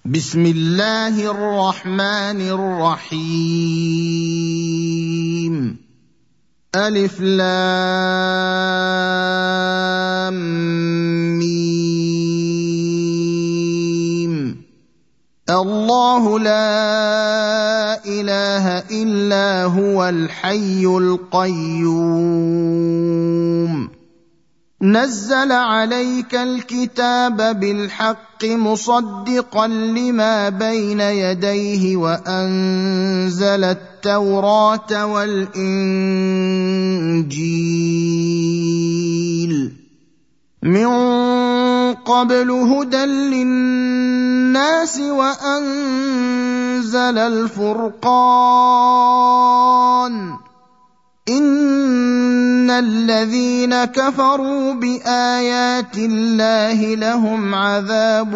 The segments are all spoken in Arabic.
بسم الله الرحمن الرحيم ألف لام ميم الله لا إله إلا هو الحي القيوم نزل عليك الكتاب بالحق مصدقا لما بين يديه وأنزل التوراة والإنجيل من قبل هدى للناس وأنزل الفرقان إن الذين كفروا بآيات الله لهم عذاب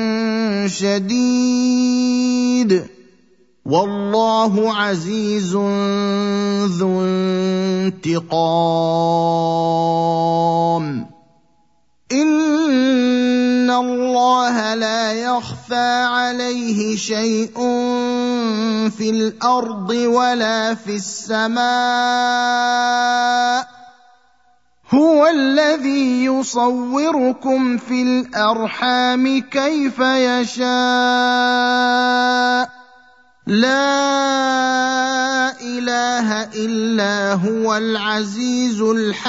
شديد والله عزيز ذو انتقام إن الله لا يخفى عليه شيء في الأرض ولا في السماء هو الذي يصوركم في الأرحام كيف يشاء لا إله إلا هو العزيز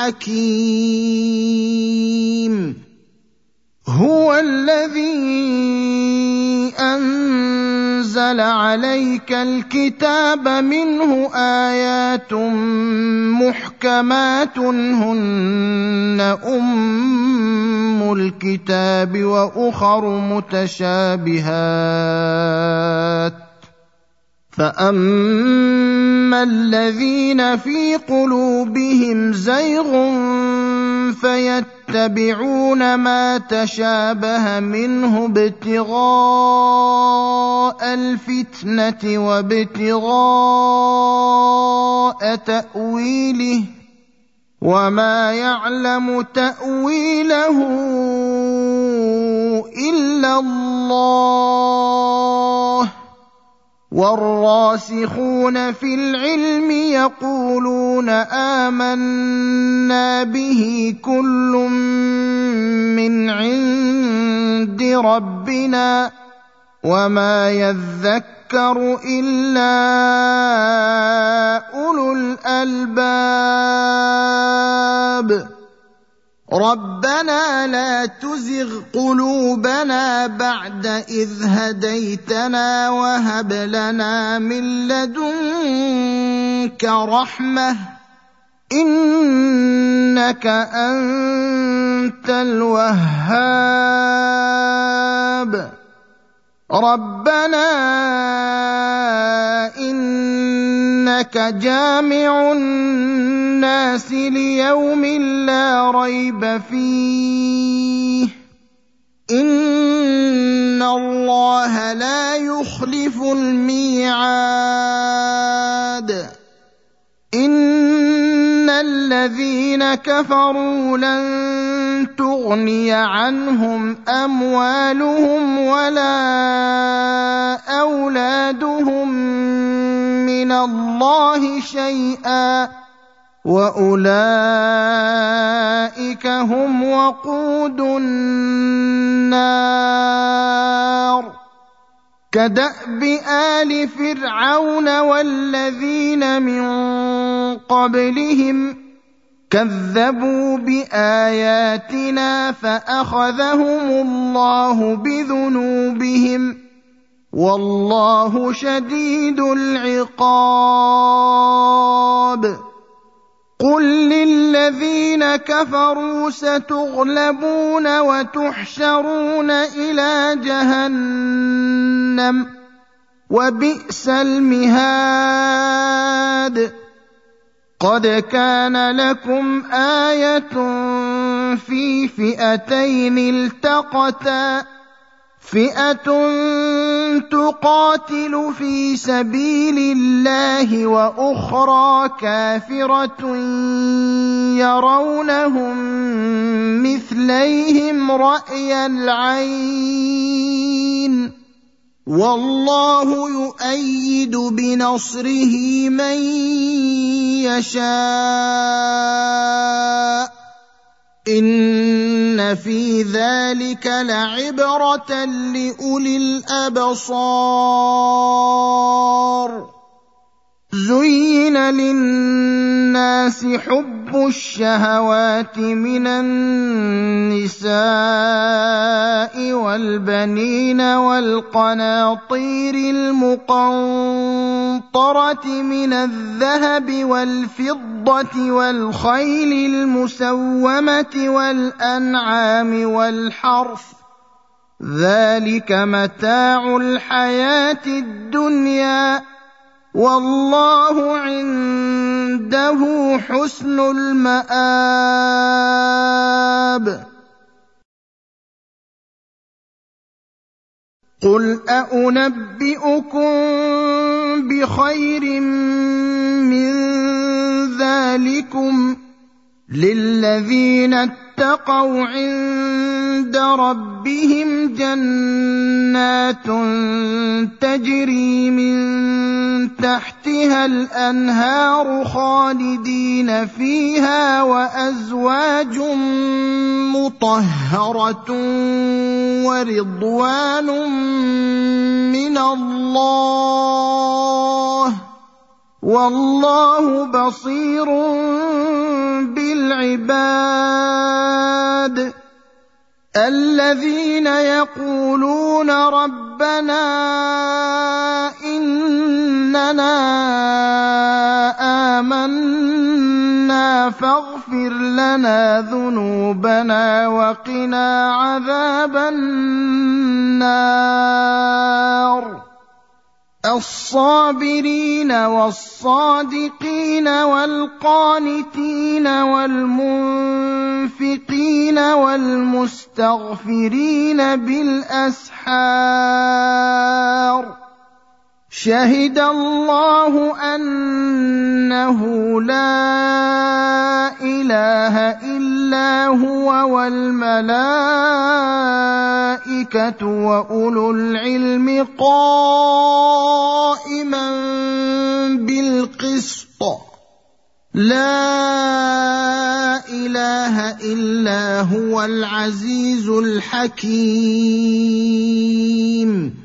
الحكيم هو الذي أنزل عليك الكتاب منه آيات محكمات هن أم الكتاب وأخر متشابهات فأما الذين في قلوبهم زيغ فيتبعون ما تشابه منه ابتغاء الفتنة وابتغاء تأويله وما يعلم تأويله إلا الله والراسخون في العلم يقولون آمنا به كل من عند ربنا وما يذكر إلا أولو الألباب ربنا لا تزغ قلوبنا بعد إذ هديتنا وهب لنا من لدنك رحمة إنك أنت الوهاب ربنا إنك جامع الناس ليوم لا ريب فيه إن الله لا يخلف الميعاد إن الذين كفروا لن تغني عنهم أموالهم ولا أولادهم من الله شيئا وأولئك هم وقود النار كدأب آل فرعون والذين من قبلهم كذبوا بآياتنا فأخذهم الله بذنوبهم والله شديد العقاب قل للذين كفروا ستغلبون وتحشرون إلى جهنم وبئس المهاد قد كان لكم آية في فئتين التقتا فئة تقاتل في سبيل الله وأخرى كافرة يرونهم مثليهم رأي العين والله يؤيد بنصره من يشاء إن في ذلك لعبرة لأولي الأبصار زين للناس حب الشهوات من النساء والبنين والقناطير المقنطرة من الذهب والفضة والخيل المسومة والأنعام والحرث ذلك متاع الحياة الدنيا والله عنده حسن المآب قل أنبئكم بخير من ذلكم للذين اتقوا عند ربهم جنات تجري من تحتها الأنهار خالدين فيها وأزواج مطهرة ورضوان من الله والله بصير بالعباد الذين يقولون ربنا إننا آمنا فاغفر لنا ذنوبنا وقنا عذاب النار الصابرين والصادقين والقانتين والمنفقين والمستغفرين بالأسحار شهد الله أنه لا إله إلا هو والملائكة وأولو العلم قائما بالقسط لا إله إلا هو العزيز الحكيم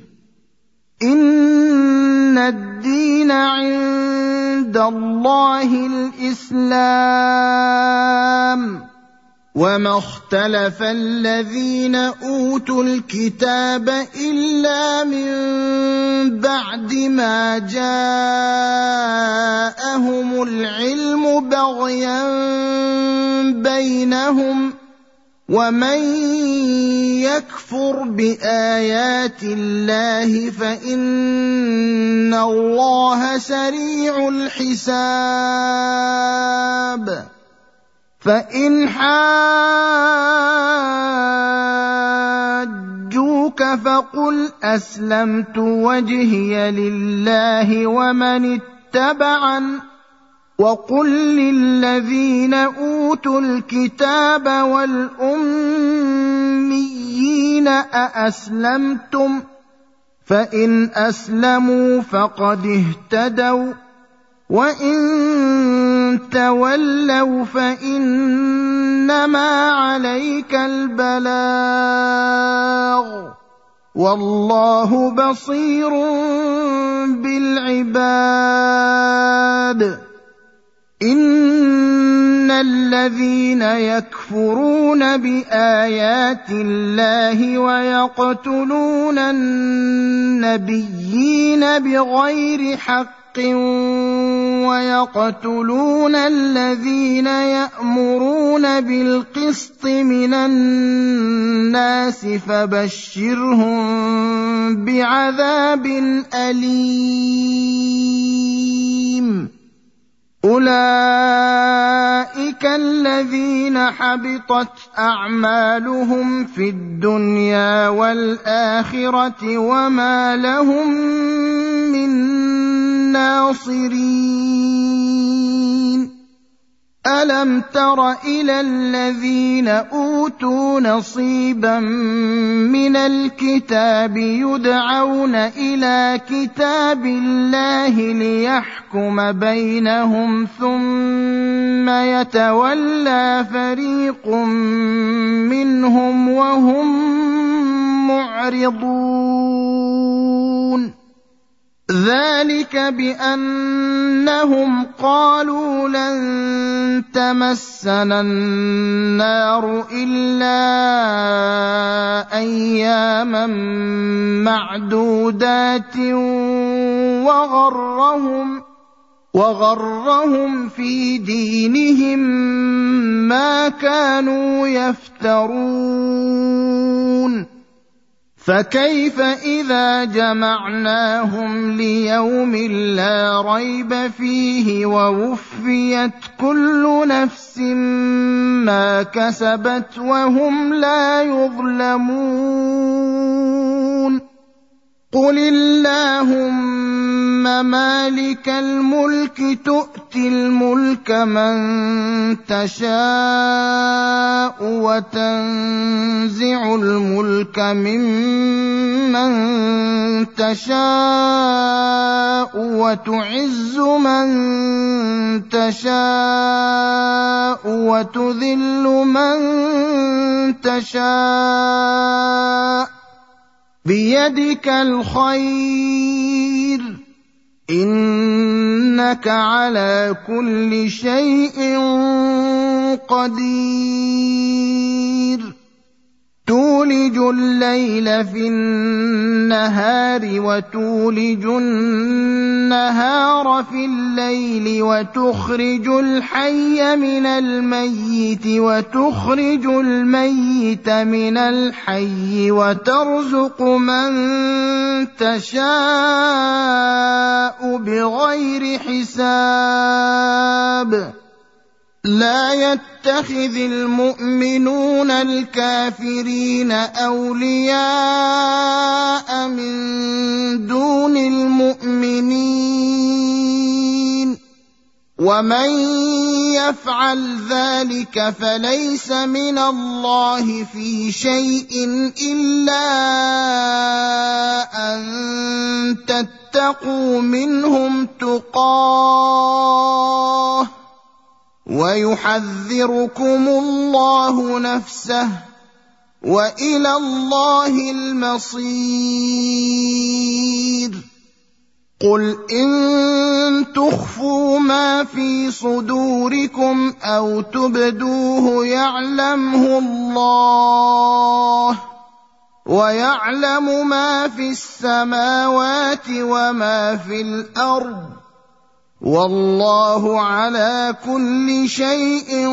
إن الدين عند الله الإسلام وما اختلف الذين أوتوا الكتاب إلا من بعد ما جاءهم العلم بغيا بينهم ومن يكفر بآيات الله فإن الله سريع الحساب فإن حاجوك فقل أسلمت وجهي لله ومن اتبعن وقل للذين أوتوا الكتاب والأميين أأسلمتم فإن أسلموا فقد اهتدوا وإن تولوا فإنما عليك البلاغ والله بصير بالعباد إن الذين يكفرون بآيات الله ويقتلون النبيين بغير حق ويقتلون الذين يأمرون بالقسط من الناس فبشرهم بعذاب أليم أولئك الذين حبطت أعمالهم في الدنيا والآخرة وما لهم من ناصرين ألم تر إلى الذين أوتوا أُوتُوا نَصِيبًا مِنَ الْكِتَابِ يُدْعَوْنَ إِلَىٰ كِتَابِ اللَّهِ لِيَحْكُمَ بَيْنَهُمْ ثُمَّ يَتَوَلَّىٰ فَرِيقٌ مِّنْهُمْ وَهُم مُّعْرِضُونَ ذَلِكَ بِأَنَّهُمْ قَالُوا لَن تَمَسَّنَا النَّارُ إِلَّا أَيَّامًا مَّعْدُودَاتٍ وَغَرَّهُمْ فِي دِينِهِم مَّا كَانُوا يَفْتَرُونَ فَكَيْفَ إِذَا جَمَعْنَاهُمْ لِيَوْمٍ لَّا رَيْبَ فِيهِ وَوُفِّيَتْ كُلُّ نَفْسٍ مَّا كَسَبَتْ وَهُمْ لَا يُظْلَمُونَ قُلِ اللَّهُمَّ مَالِكَ الْمُلْكِ تُؤْتِي الْمُلْكَ مَن تَشَاءُ وَتَنزِعُ الْمُلْكَ مِمَّن تَشَاءُ وَتُعِزُّ مَن تَشَاءُ وَتُذِلُّ مَن تَشَاءُ بِيَدِكَ الْخَيْرُ ۖ إِنَّكَ عَلَىٰ كُلِّ شَيْءٍ قَدِيرٌ تُولِجُ اللَّيْلَ فِي النَّهَارِ وَتُولِجُ النَّهَارَ فِي اللَّيْلِ وَتُخْرِجُ الْحَيَّ مِنَ الْمَيِّتِ وَتُخْرِجُ الْمَيِّتَ مِنَ الْحَيِّ وَتَرْزُقُ مَن تَشَاءُ بِغَيْرِ حِسَابٍ لا يتخذ المؤمنون الكافرين أولياء من دون المؤمنين ومن يفعل ذلك فليس من الله في شيء إلا أن تتقوا منهم تقاه ويحذركم الله نفسه وإلى الله المصير قل إن تخفوا ما في صدوركم أو تبدوه يعلمه الله ويعلم ما في السماوات وما في الأرض والله على كل شيء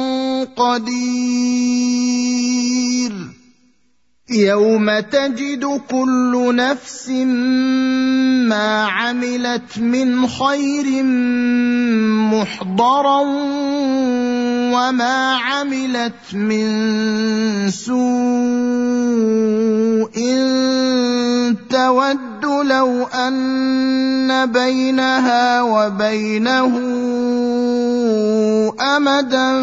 قدير يوم تجد كل نفس ما عملت من خير محضرا وما عملت من سوء تود لو أن بينها وبينه أمدا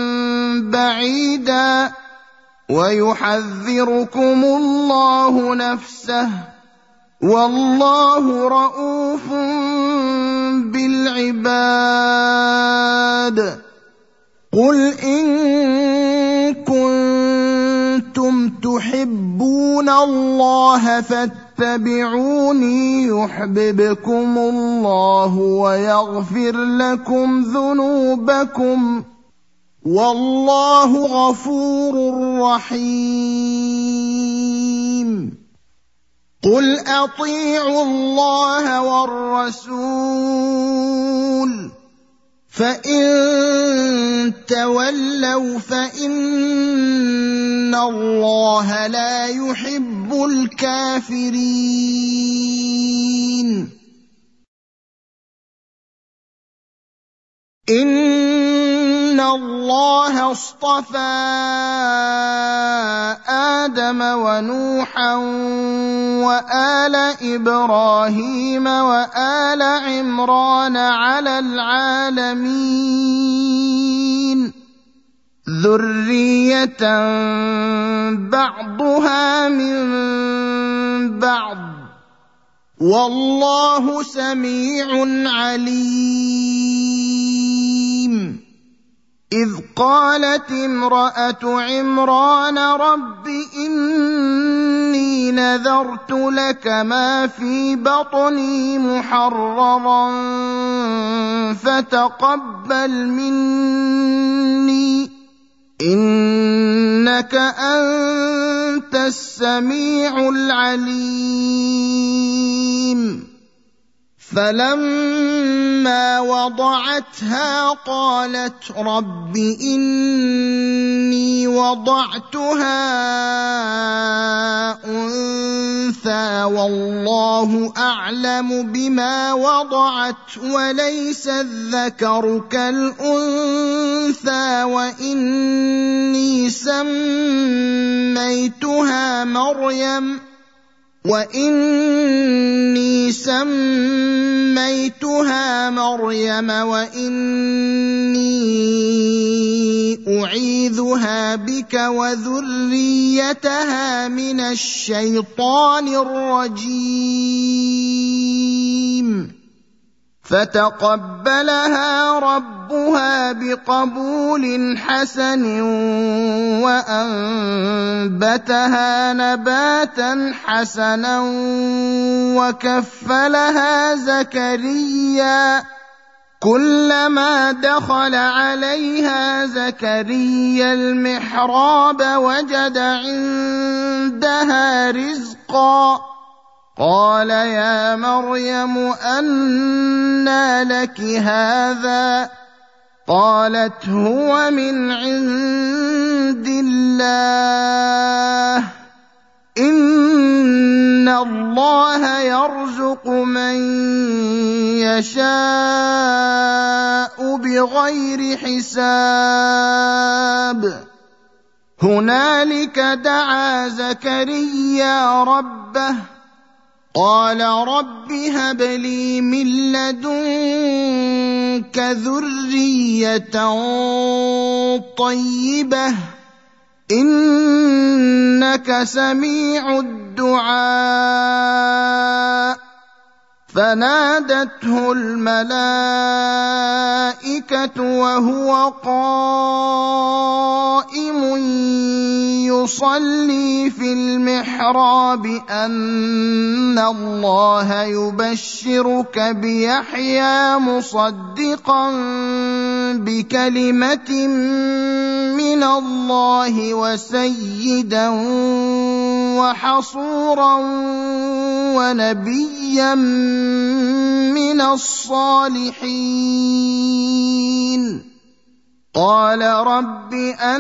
بعيدا ويحذركم الله نفسه والله رءوف بالعباد قل إن كنتم تحبون الله فاتبعوني يحببكم الله ويغفر لكم ذنوبكم والله غفور رحيم قل أطيعوا الله والرسول فإن تولوا فإن الله لا يحب الكافرين إن الله اصطفى آدم ونوحا وآل إبراهيم وآل عمران على العالمين ذرية بعضها من بعض والله سميع عليم إذ قالت امرأة عمران رب إني نذرت لك ما في بطني محررا فتقبل مني إنك أنت السميع العليم فلما وضعتها قالت رب إني وضعتها أنثى والله أعلم بما وضعت وليس الذكر كالأنثى وإني سميتها مريم وإني أعيذها بك وذريتها من الشيطان الرجيم فتقبلها ربها بقبول حسن وأنبتها نباتا حسنا وكفلها زكريا كلما دخل عليها زكريا المحراب وجد عندها رزقا قال يا مريم أنى لك هذا قالت هو من عند الله إن الله يرزق من يشاء بغير حساب هنالك دعا زكريا ربه قال رب هب لي من لدنك ذرية طيبة إنك سميع الدعاء فنادته الملائكة وهو قائم يصلي في المحراب أن الله يبشرك بيحيى مصدقا بكلمة من الله وسيدا وحصورا ونبيا من الصالحين قال رب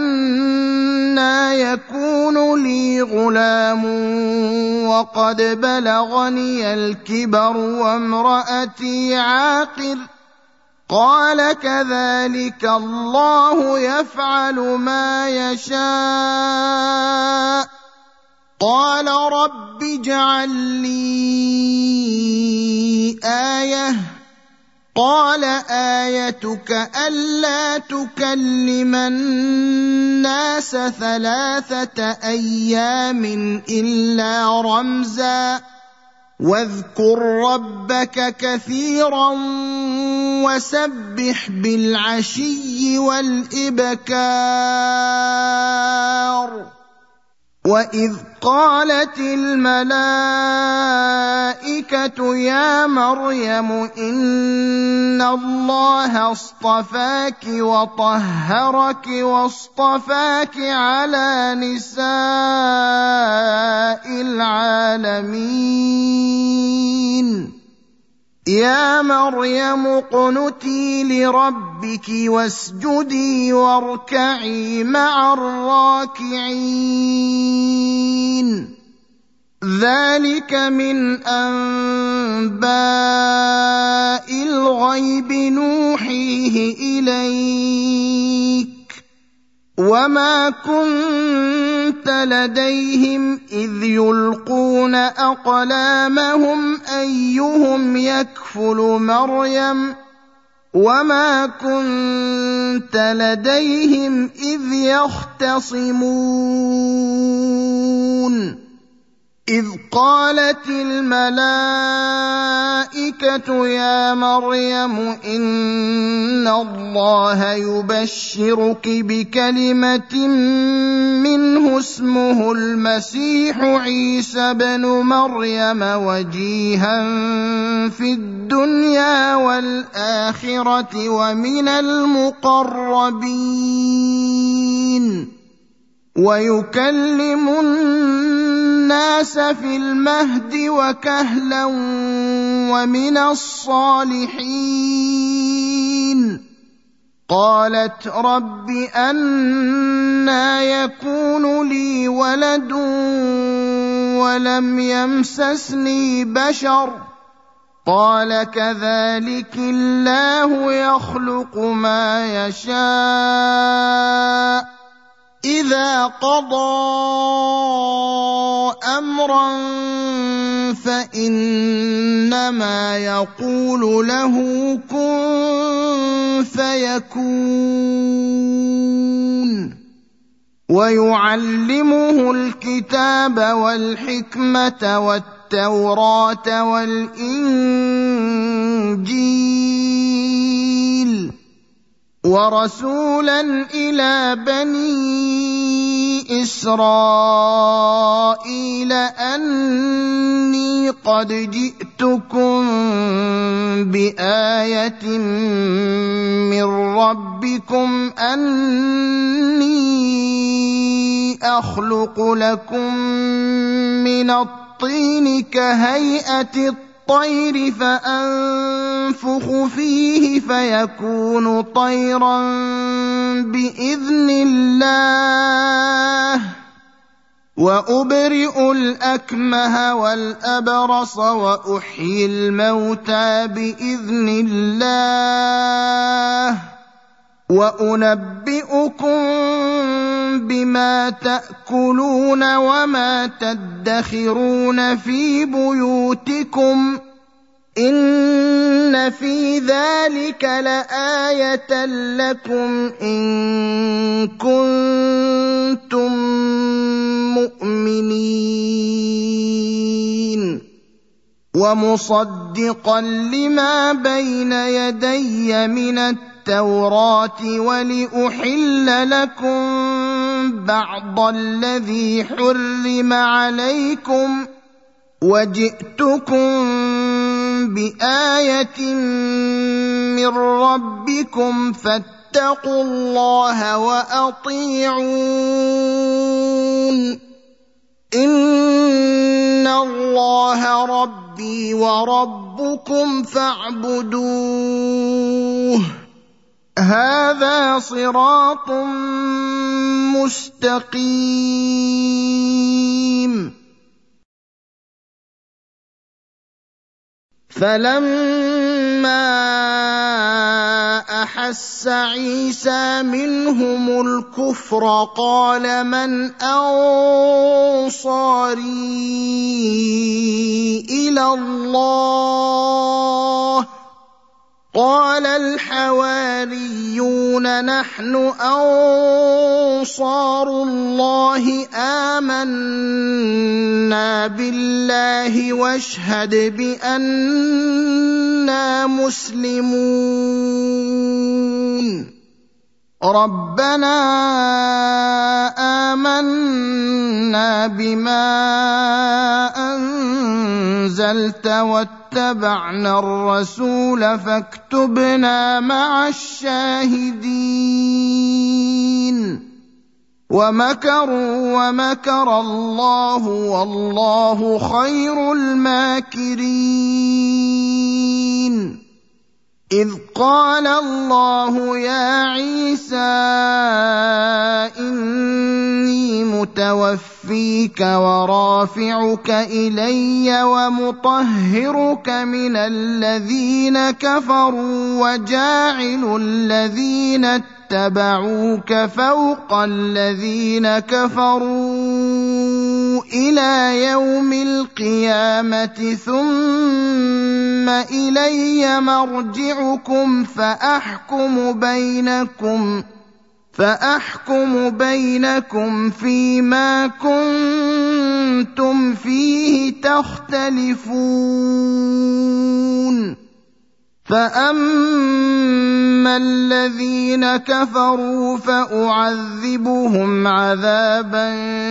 أنى يكون لي غلام وقد بلغني الكبر وامرأتي عاقر قال كذلك الله يفعل ما يشاء قال رب اجعل لي آية قال آيتك ألا تكلم الناس 3 أيام إلا رمزا واذكر ربك كثيرا وسبح بالعشي والإبكار وإذ قالت الملائكة يا مريم إن الله اصطفاك وطهرك واصطفاك على نساء العالمين يا مريم اقنتي لربك واسجدي واركعي مع الراكعين ذلك من أنباء الغيب نوحيه إليك وما كنت لديهم إذ يلقون أقلامهم أيهم يكفل مريم وما كنت لديهم إذ يختصمون إذ قالت الملائكة يا مريم إن الله يبشرك بكلمة منه اسمه المسيح عيسى بن مريم وجيها في الدنيا والآخرة ومن المقربين ويكلم الناس في المهد وكهلا ومن الصالحين قالت رب أنى يكون لي ولد ولم يمسسني بشر قال كذلك الله يخلق ما يشاء إذا قضى أمرا فإنما يقول له كن فيكون ويعلمه الكتاب والحكمة والتوراة والإنجيل ورسولا إلى بني إسرائيل أني قد جئتكم بآية من ربكم أني أخلق لكم من الطين كهيئة الطير فأنفخ فيه فيكون طيرا بإذن الله وأبرئ الأكمه والأبرص وأحيي الموتى بإذن الله وأنبئكم بما تأكلون وما تدخرون في بيوتكم إن في ذلك لآية لكم إن كنتم مؤمنين ومصدقا لما بين يدي من التوراة ولأحل لكم بعض الذي حرم عليكم وجئتكم بآية من ربكم فاتقوا الله وأطيعون إن الله ربي وربكم فاعبدوه هذا صراط مستقيم فلما أحس عيسى منهم الكفر قال من أنصاري إلى الله قال الحواريون نحن أنصار الله آمنا بالله واشهد بأننا مسلمون ربنا آمنا بما أنزلت واتبعنا الرسول فاكتبنا مع الشاهدين ومكروا ومكر الله والله خير الماكرين إذ قال الله يا عيسى إني متوفيك ورافعك إلي ومطهرك من الذين كفروا وجاعل الذين اتبعوك فوق الذين كفروا إلى يوم القيامة ثم إلي مرجعكم فأحكم بينكم فيما كنتم فيه تختلفون فأما الذين كفروا فأعذبهم عذابا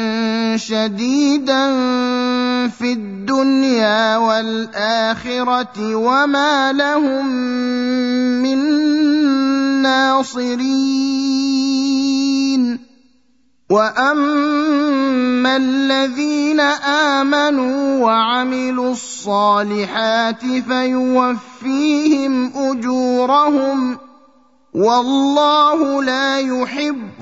شديدا في الدنيا والآخرة وما لهم من ناصرين وأما الذين آمنوا وعملوا الصالحات فيوفيهم أجورهم والله لا يحب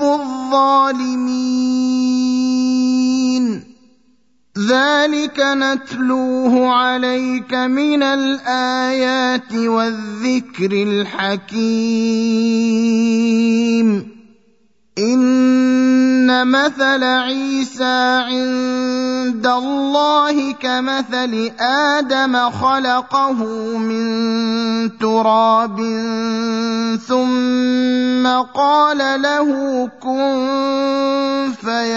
الظالمين ذلك نتلوه عليك من الآيات والذكر الحكيم إن مثل عيسى عند الله كمثل آدم خلقه من تراب ثم قال له كن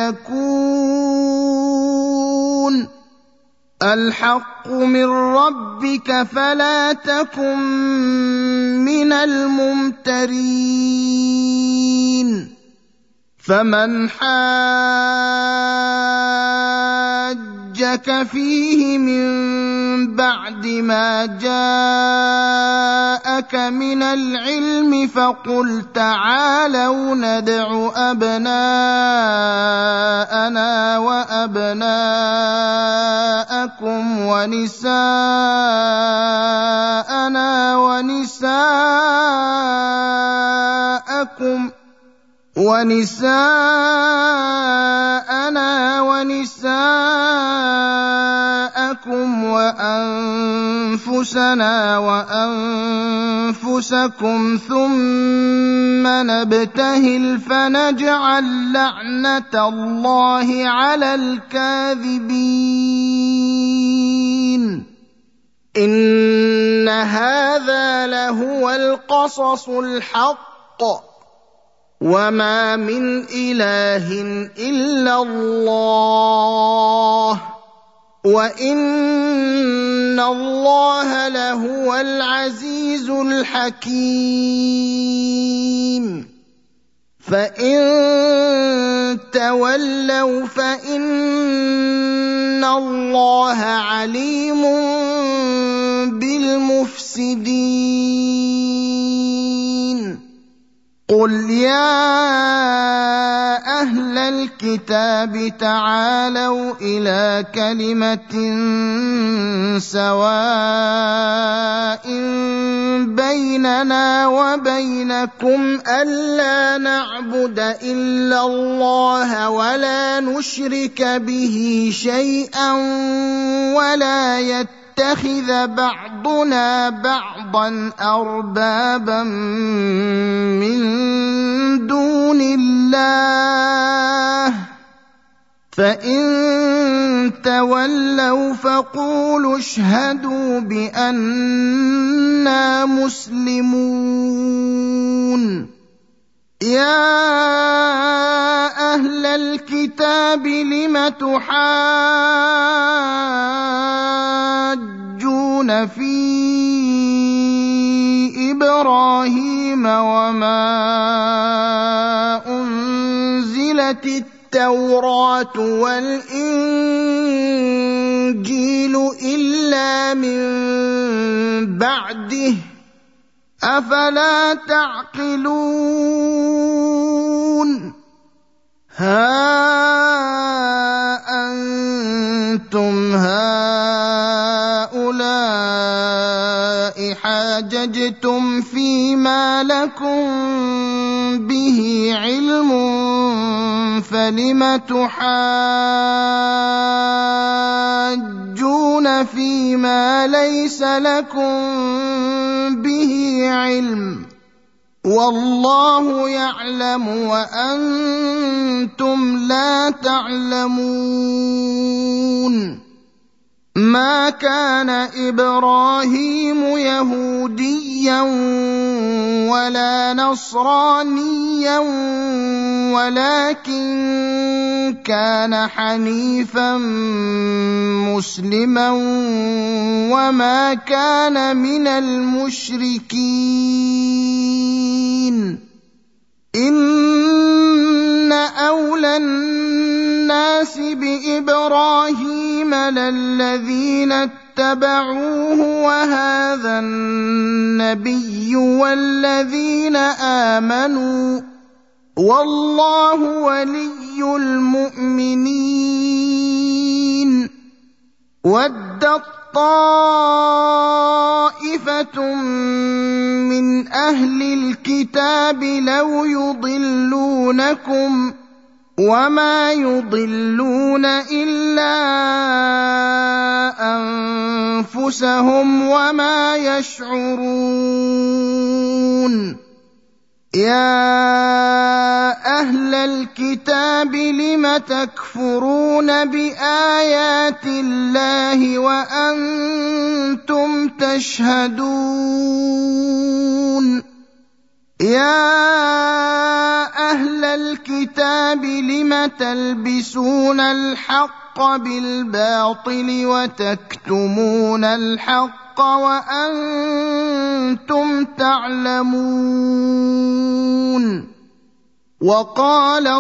فيكون الحق من ربك فلا تكن من الممترين فمن حاجك فيه من بعد ما جاءك من العلم فقل تعالوا ندع أبناءنا وأبناءكم ونساءنا ونساءكم وأنفسنا وأنفسكم ثم نبتهل فنجعل لعنة الله على الكاذبين إن هذا لهو القصص الحق وما من إله إلا الله وإن الله لهو العزيز الحكيم فإن تولوا فإن الله عليم بالمفسدين قل يا أهل الكتاب تعالوا إلى كلمة سواء بيننا وبينكم ألا نعبد إلا الله ولا نشرك به شيئا ولا يتخذ بعضنا بعضا أربابا من دون الله فإن تولوا فقولوا اشهدوا بأننا مسلمون يا أهل الكتاب لم تحاجون في إبراهيم وما أنزلت التوراة والإنجيل إلا من بعده أفلا تعقلون ها أنتم هؤلاء حاججتم فيما لكم به علم فلم تحاجون فيما ليس لكم به علم والله يعلم وأنتم لا تعلمون. ما كان إبراهيم يهوديا ولا نصرانيا ولكن كان حنيفا مسلما وما كان من المشركين. إن أولى الناس بإبراهيم للذين اتبعوه وهذا النبي والذين آمنوا والله ولي المؤمنين. ودت طائفة من أهل الكتاب لو يضلونكم وما يضلون إلا أنفسهم وما يشعرون. يا أهل الكتاب لم تكفرون بآيات الله وأنتم تشهدون. يا أهل الكتاب لم تلبسون الحق بالباطل وتكتمون الحق وأنتم تعلمون. وقالت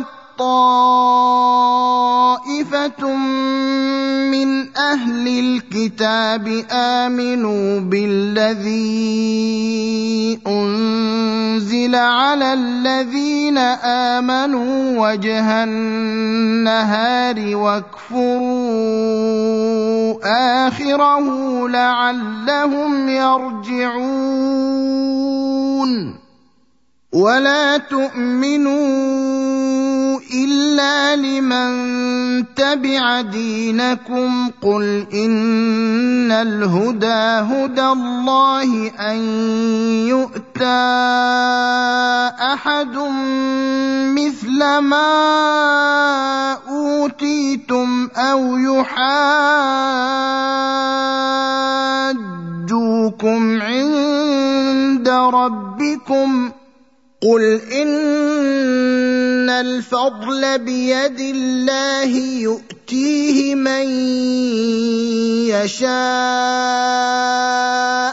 طائفة من أهل الكتاب آمنوا بالذي أنزل على الذين آمنوا وجه النهار واكفروا آخره لعلهم يرجعون. ولا تؤمنوا إلا لمن تبع دينكم قل إن الهدى هدى الله أن يؤتى أحد مثل ما أوتيتم أو يحاجوكم عند ربكم قل إن الفضل بيد الله يؤتيه من يشاء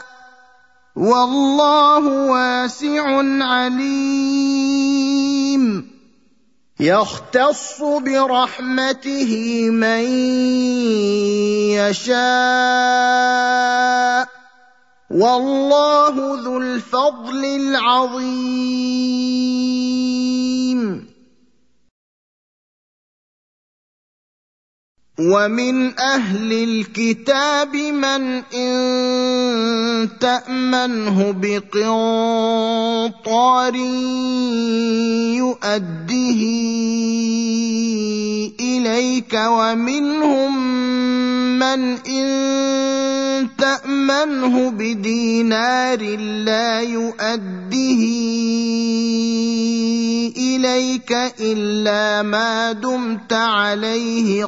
والله واسع عليم. يختص برحمته من يشاء والله ذو الفضل العظيم. ومن أهل الكتاب من إن تأمنه بقنطار يؤده إليك ومنهم من إن تأمنه بدينار لا يؤده إليك إلا ما دمت عليه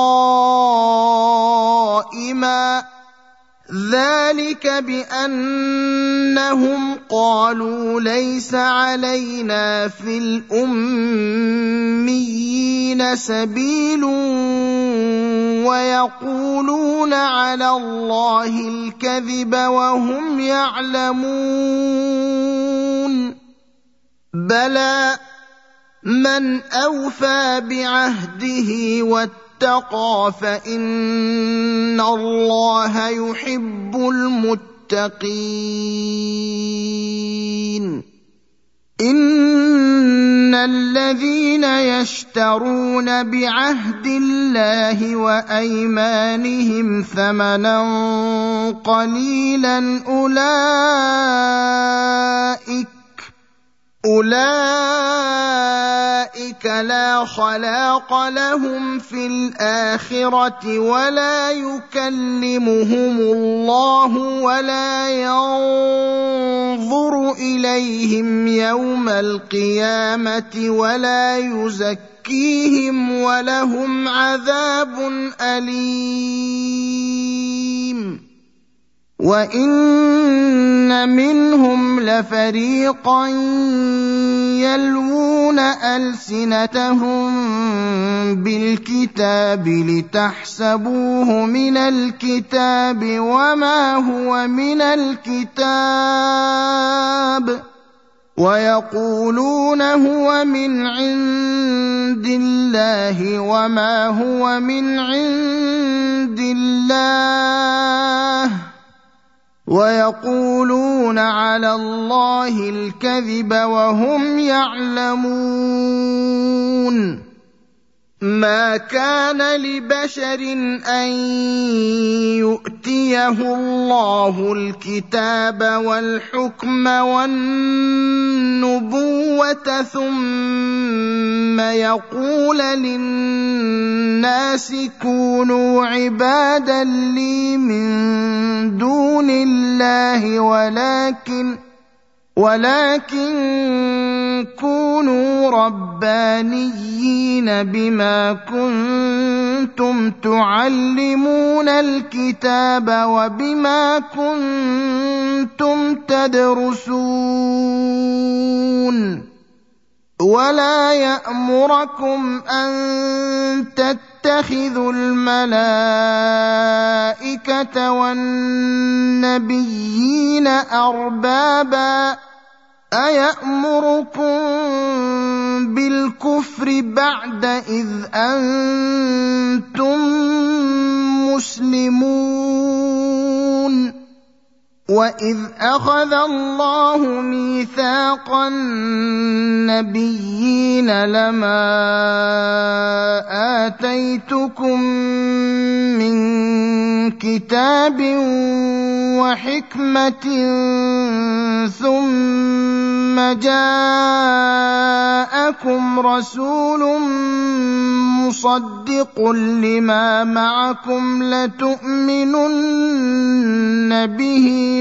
قائما ذلك بأنهم قالوا ليس علينا في الأميين سبيل ويقولون على الله الكذب وهم يعلمون. بلى من أوفى بعهده واتقى فإن الله يحب المتقين. إن الذين يشترون بعهد الله وأيمانهم ثمنا قليلا أولئك لا خلاق لهم في الآخرة ولا يكلمهم الله ولا ينظر إليهم يوم القيامة ولا يزكيهم ولهم عذاب أليم. وإن منهم لفريقا يلوون ألسنتهم بالكتاب لتحسبوه من الكتاب وما هو من الكتاب ويقولون هو من عند الله وما هو من عند الله ويقولون على الله الكذب وهم يعلمون. ما كان لبشر أن يؤتيه الله الكتاب والحكم والنبوة ثم يقول للناس كونوا عبادا لي من دون الله ولكن كونوا ربانيين بما كنتم تعلمون الكتاب وبما كنتم تدرسون. ولا يأمركم أن تتخذوا الملائكة والنبيين أربابا أيأمركم بالكفر بعد إذ أنتم مسلمون. وإذ أخذ الله ميثاق النبيين لما آتيتكم من كتاب وحكمة ثم جاءكم رسول مصدق لما معكم لتؤمنن به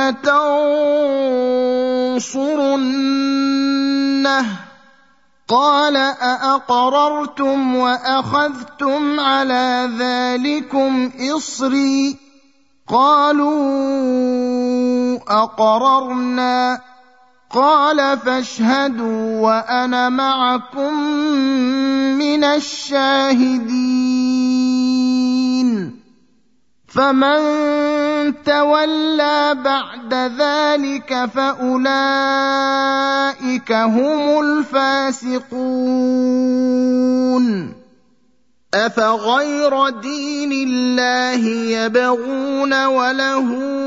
ولتنصرنه قال أأقررتم وأخذتم على ذلكم إصري قالوا أقررنا قال فاشهدوا وأنا معكم من الشاهدين. فمن تولى بعد ذلك فأولئك هم الفاسقون. أفغير دين الله يبغون وله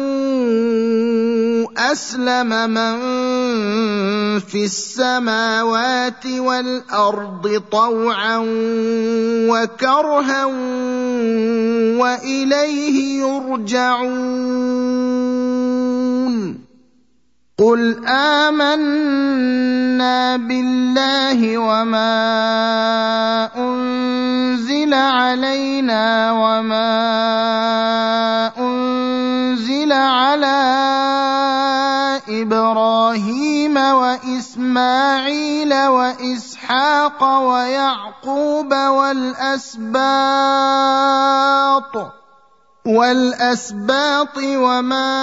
أسلم من في السماوات والأرض طوعا وكرها وإليه يرجعون. قل آمنا بالله وما أنزل علينا وما أنزل على إبراهيم وإسماعيل وإسحاق ويعقوب والأسباط وما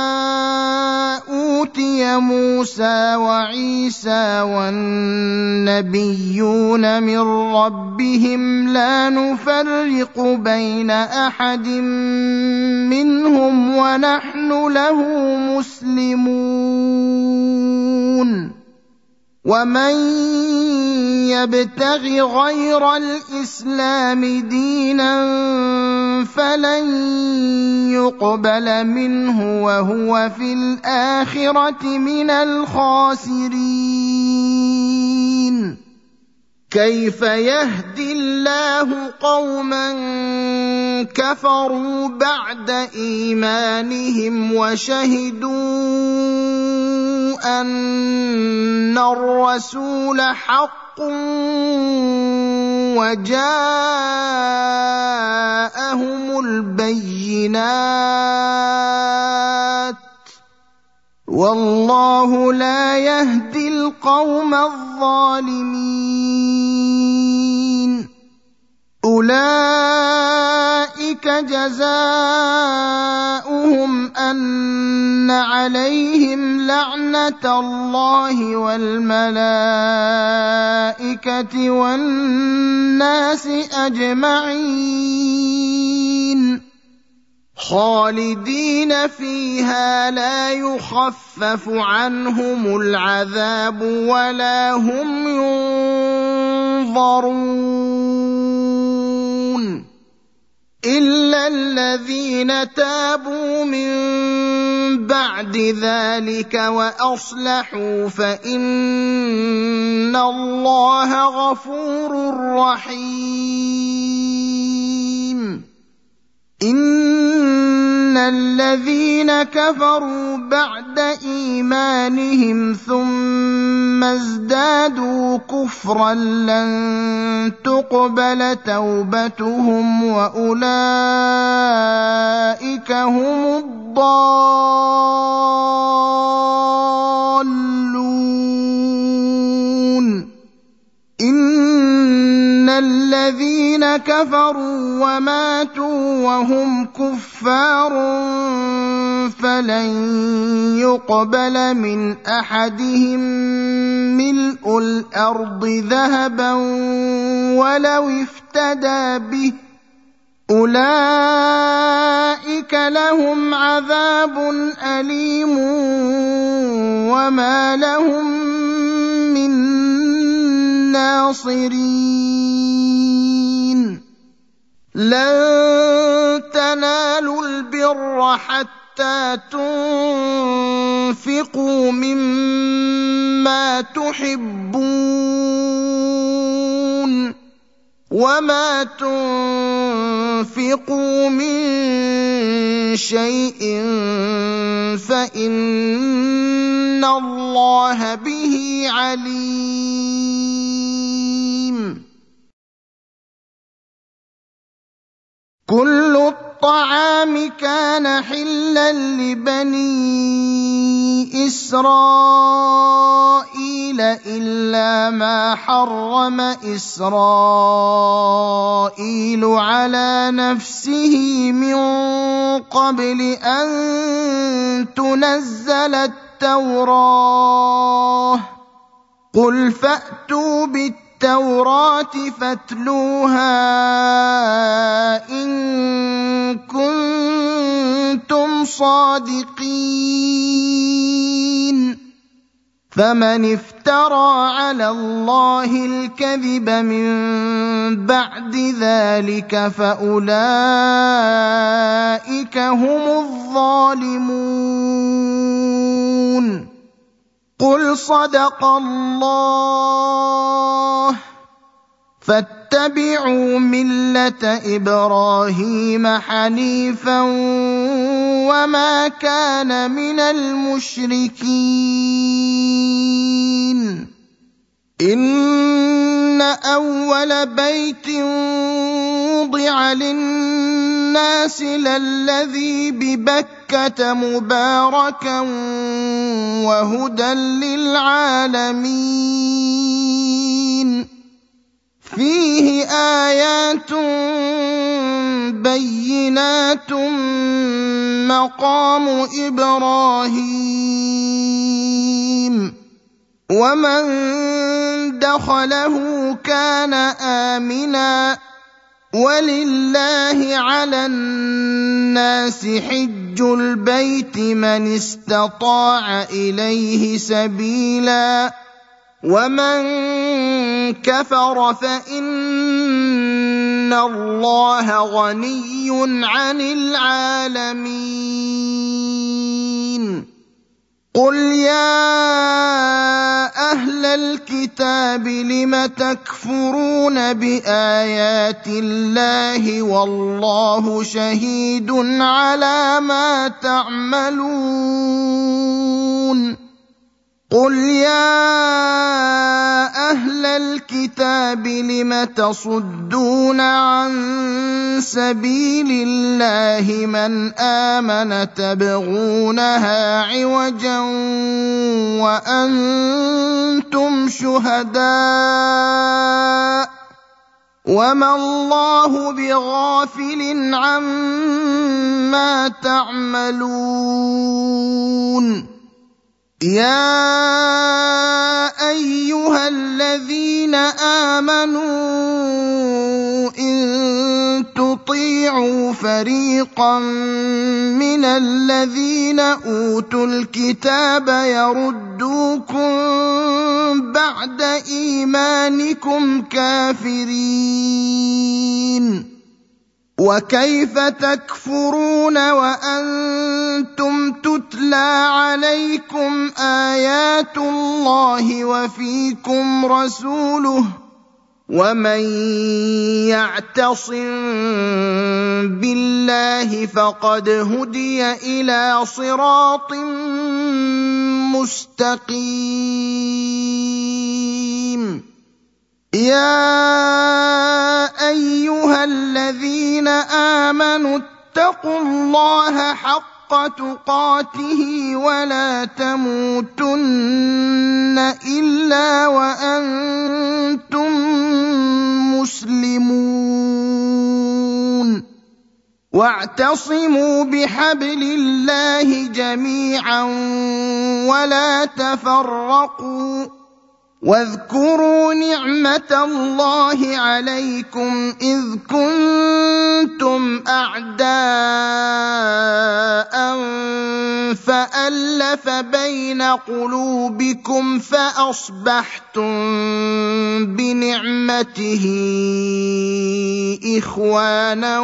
أوتي موسى وعيسى والنبيون من ربهم لا نفرق بين أحد منهم ونحن له مسلمون. ومن يبتغ غير الإسلام دينا فلن يقبل منه وهو في الآخرة من الخاسرين. كيف يهدي الله قوما كفروا بعد إيمانهم وشهدوا أن الرسول حق وجاءهم البينات والله لا يهدي القوم الظالمين. أولئك جزاؤهم أن عليهم لعنة الله والملائكة والناس أجمعين خالدين فيها لا يخفف عنهم العذاب ولا هم ينظرون إلا الذين تابوا من بعد ذلك وأصلحوا فإن الله غفور رحيم. إن الذين كفروا بعد إيمانهم ثم ازدادوا كفرا لن تقبل توبتهم وأولئك هم الضالون. إن الذين كفروا وماتوا وهم كفار فلن يقبل من أحدهم ملء الأرض ذهبا ولو افتدى به أولئك لهم عذاب أليم وما لهم من ناصرين. لن تنالوا البر حتى تنفقوا مما تحبون وما تنفقوا من شيء فإن الله به عليم. كل الطعام كان حلا لبني إسرائيل إلا ما حرم إسرائيل على نفسه من قبل أن تنزل التوراة. قل فأتوا بالتوراة فاتلوها إن كنتم صادقين. فمن افترى على الله الكذب من بعد ذلك فأولئك هم الظالمون. قل صدق الله فاتبعوا ملة إبراهيم حنيفا وما كان من المشركين. إن أول بيت وضع للناس للذي ببكة مباركا وهدى للعالمين فيه آيات بينات مقام إبراهيم ومن دخله كان آمنا ولله على الناس حج البيت من استطاع إليه سبيلا ومن كفر فإن الله غني عن العالمين. قل يا أهل الكتاب لم تكفرون بآيات الله والله شهيد على ما تعملون. قل يا أهل أهل الكتاب لم تصدون عن سبيل الله من آمن تبغونها عوجا وأنتم شهداء وما الله بغافل عما تعملون يا أيها الذين آمنوا إن تطيعوا فريقا من الذين أوتوا الكتاب يردوكم بعد إيمانكم كافرين وكيف تكفرون وأنتم تتلى عليكم آيات الله وفيكم رسوله ومن يعتصم بالله فقد هدي إلى صراط مستقيم يا أيها الذين آمنوا اتقوا الله حق تقاته ولا تموتن إلا وأنتم مسلمون واعتصموا بحبل الله جميعا ولا تفرقوا واذكروا نعمة الله عليكم إذ كنتم أعداء فألف بين قلوبكم فأصبحتم بنعمته إخوانا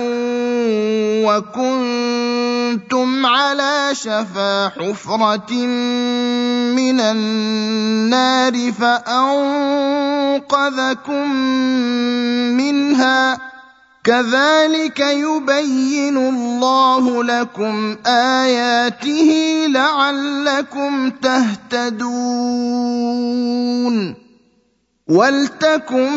وكنتم على شفا حفرة من النار فأنقذكم منها كذلك يبين الله لكم آياته لعلكم تهتدون ولتكن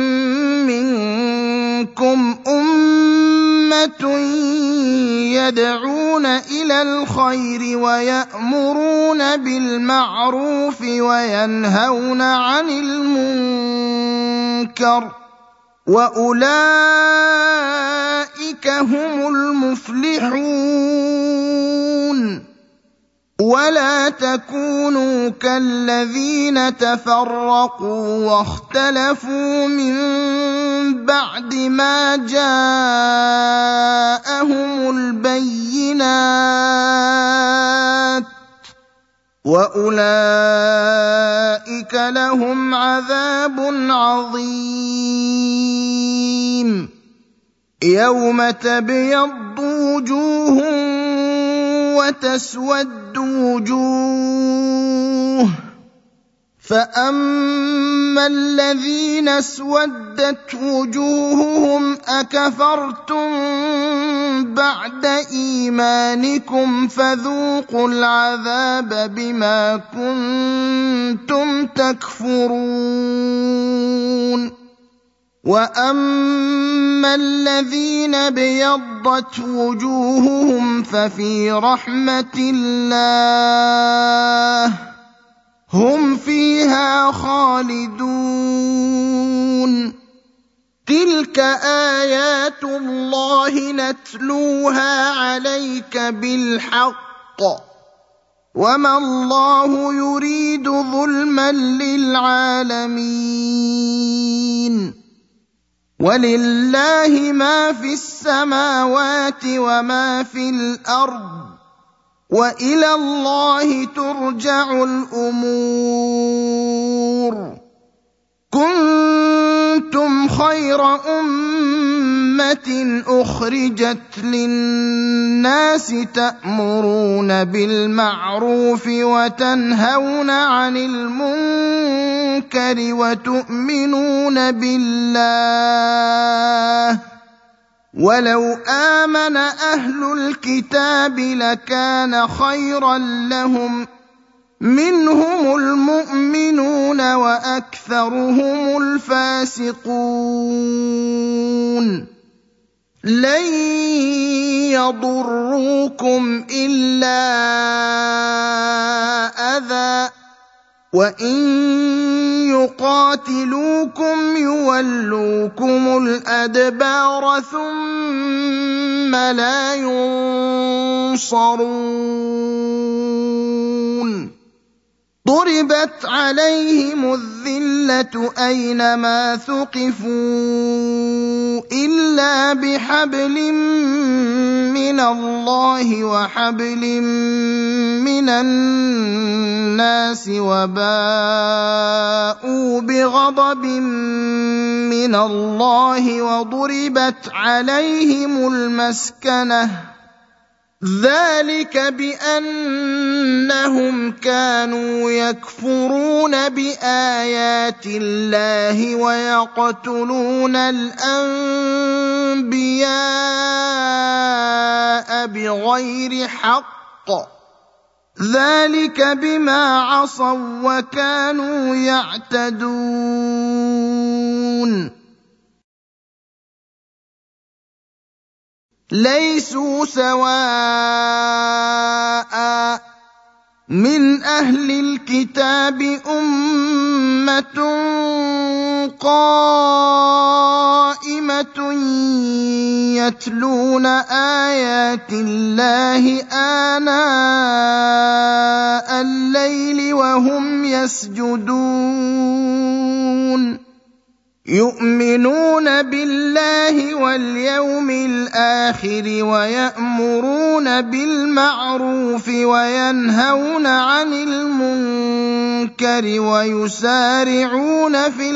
منكم أمة يدعون إلى الخير ويأمرون بالمعروف وينهون عن المنكر وأولئك هم المفلحون ولا تكونوا كالذين تفرقوا واختلفوا من بعد ما جاءهم البينات وأولئك لهم عذاب عظيم يوم تبيض وجوه وتسود وجوه فأما الذين اسودت وجوههم أكفرتم بعد إيمانكم فذوقوا العذاب بما كنتم تكفرون وأما الذين ابيضت وجوههم ففي رحمة الله هم فيها خالدون تلك آيات الله نتلوها عليك بالحق وما الله يريد ظلما للعالمين ولله ما في السماوات وما في الأرض وإلى الله ترجع الأمور كنتم خير أمة أخرجت للناس تأمرون بالمعروف وتنهون عن المنكر وتؤمنون بالله ولو آمن أهل الكتاب لكان خيرا لهم منهم المؤمنون وأكثرهم الفاسقون لن يضروكم إلا أذى وإن يقاتلوكم يولوكم الأدبار ثم لا ينصرون ضربت عليهم الذلة أينما ثقفوا إلا بحبل من الله وحبل من الناس وباءوا بغضب من الله وضربت عليهم المسكنة ذلك بأنهم كانوا يكفرون بآيات الله ويقتلون الأنبياء بغير حق ذلك بما عصوا وكانوا يعتدون ليسوا سواء من أهل الكتاب أمة قائمة يتلون آيات الله آناء الليل وهم يسجدون يؤمنون بالله واليوم الآخر ويأمرون بالمعروف وينهون عن المنكر ويسارعون في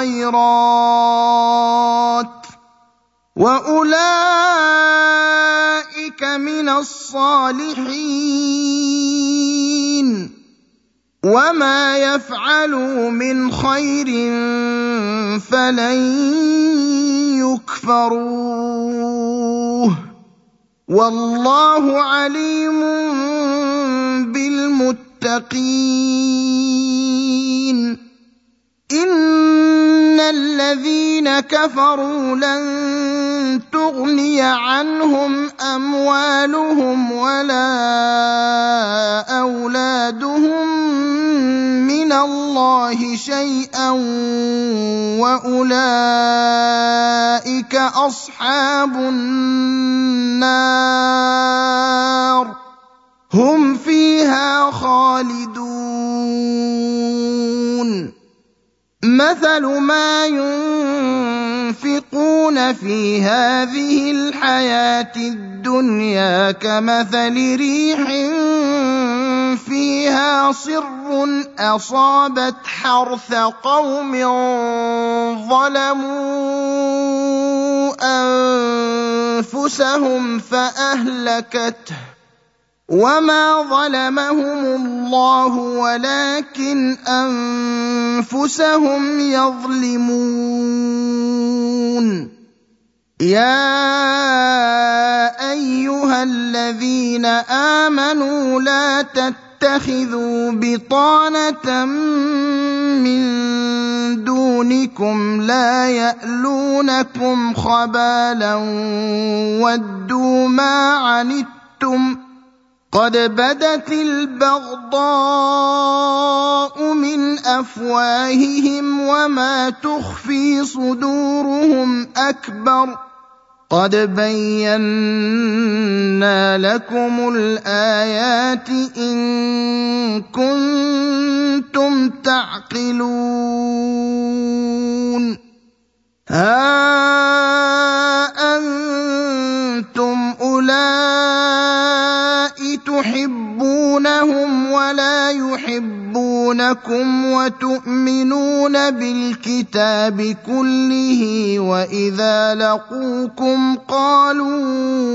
الخيرات وأولئك من الصالحين وما يفعلوا من خير فلن يكفروه والله عليم بالمتقين إن الذين كفروا لن تغني عنهم أموالهم ولا أولادهم من الله شيئا وأولئك أصحاب النار هم فيها خالدون مثل ما ينفقون في هذه الحياة الدنيا كمثل ريح فيها صر أصابت حرث قوم ظلموا أنفسهم فأهلكته وما ظلمهم الله ولكن أنفسهم يظلمون يا أيها الذين آمنوا لا تتخذوا بطانة من دونكم لا يألونكم خبالا ودوا ما عنتم قد بدت البغضاء من أفواههم وما تخفي صدورهم أكبر قد بينا لكم الآيات إن كنتم تعقلون ها أنتم أولئك تحبونهم ولا يحبونكم وتؤمنون بالكتاب كله وإذا لقوكم قالوا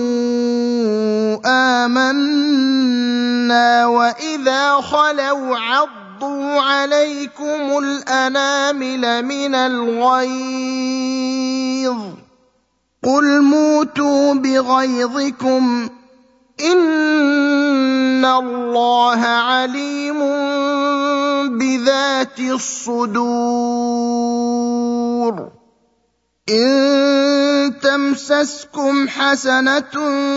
آمنا وإذا خلوا عضوا عليكم الأنامل من الغيظ قل موتوا بغيظكم إِنَّ اللَّهَ عَلِيمٌ بِذَاتِ الصُّدُورِ إِن تَمْسَسْكُمْ حَسَنَةٌ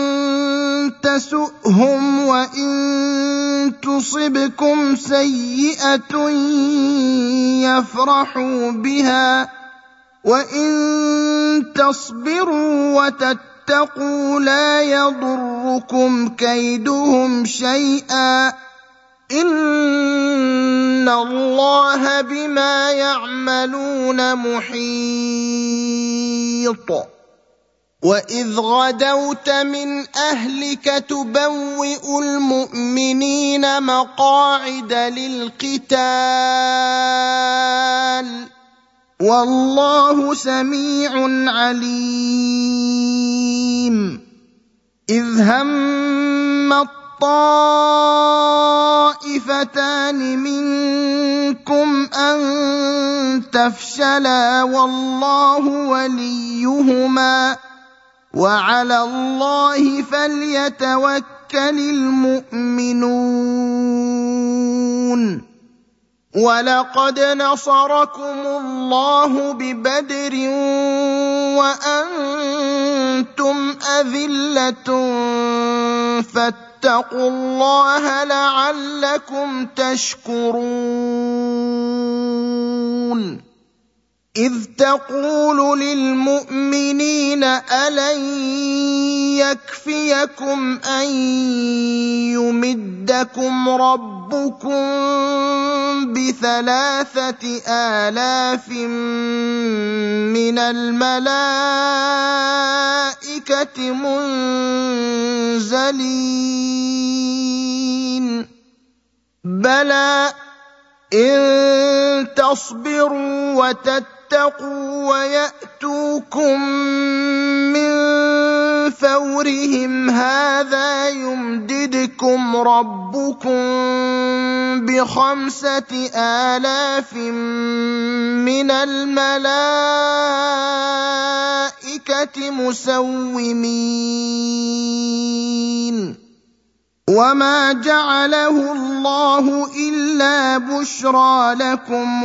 تَسُؤْهُمْ وَإِن تُصِبْكُمْ سَيِّئَةٌ يَفْرَحُوا بِهَا وَإِن تَصْبِرُوا وَتَتَّقُوا لَا يَضُرُّكُمْ كَيْدُهُمْ شَيْئًا ۗ إِنَّ اللَّهَ بِمَا يَعْمَلُونَ مُحِيطٌ وَإِذْ غَدَوْتَ مِنْ أَهْلِكَ تُبَوِّئُ الْمُؤْمِنِينَ مَقَاعِدَ لِلْقِتَالِ وَاللَّهُ سَمِيعٌ عَلِيمٌ إِذْ هَمَّ الطَّائِفَتَانِ مِنكُمْ أَن تَفْشَلَا وَاللَّهُ وَلِيُّهُمَا وَعَلَى اللَّهِ فَلْيَتَوَكَّلِ الْمُؤْمِنُونَ وَلَقَدْ نَصَرَكُمُ اللَّهُ بِبَدْرٍ وَأَنتُمْ أَذِلَّةٌ فَاتَّقُوا اللَّهَ لَعَلَّكُمْ تَشْكُرُونَ إِذْ تَقُولُ لِلْمُؤْمِنِينَ أَلَنْ يَكْفِيَكُمْ أَنْ يُمِدَّكُمْ رَبُّكُمْ ب3,000,000 مِّنَ الْمَلَائِكَةِ مُنزَلِينَ بَلَىٰ إِن تَصْبِرُوا وَتَتَّقُوا وَيَأْتُوكُم مِّن فَوْرِهِمْ هَٰذَا يُمْدِدْكُمْ رَبُّكُم ب5,000,000 مِّنَ الْمَلَائِكَةِ مُسَوِّمِينَ وَمَا جَعَلَهُ اللَّهُ إِلَّا بُشْرَىٰ لَكُمْ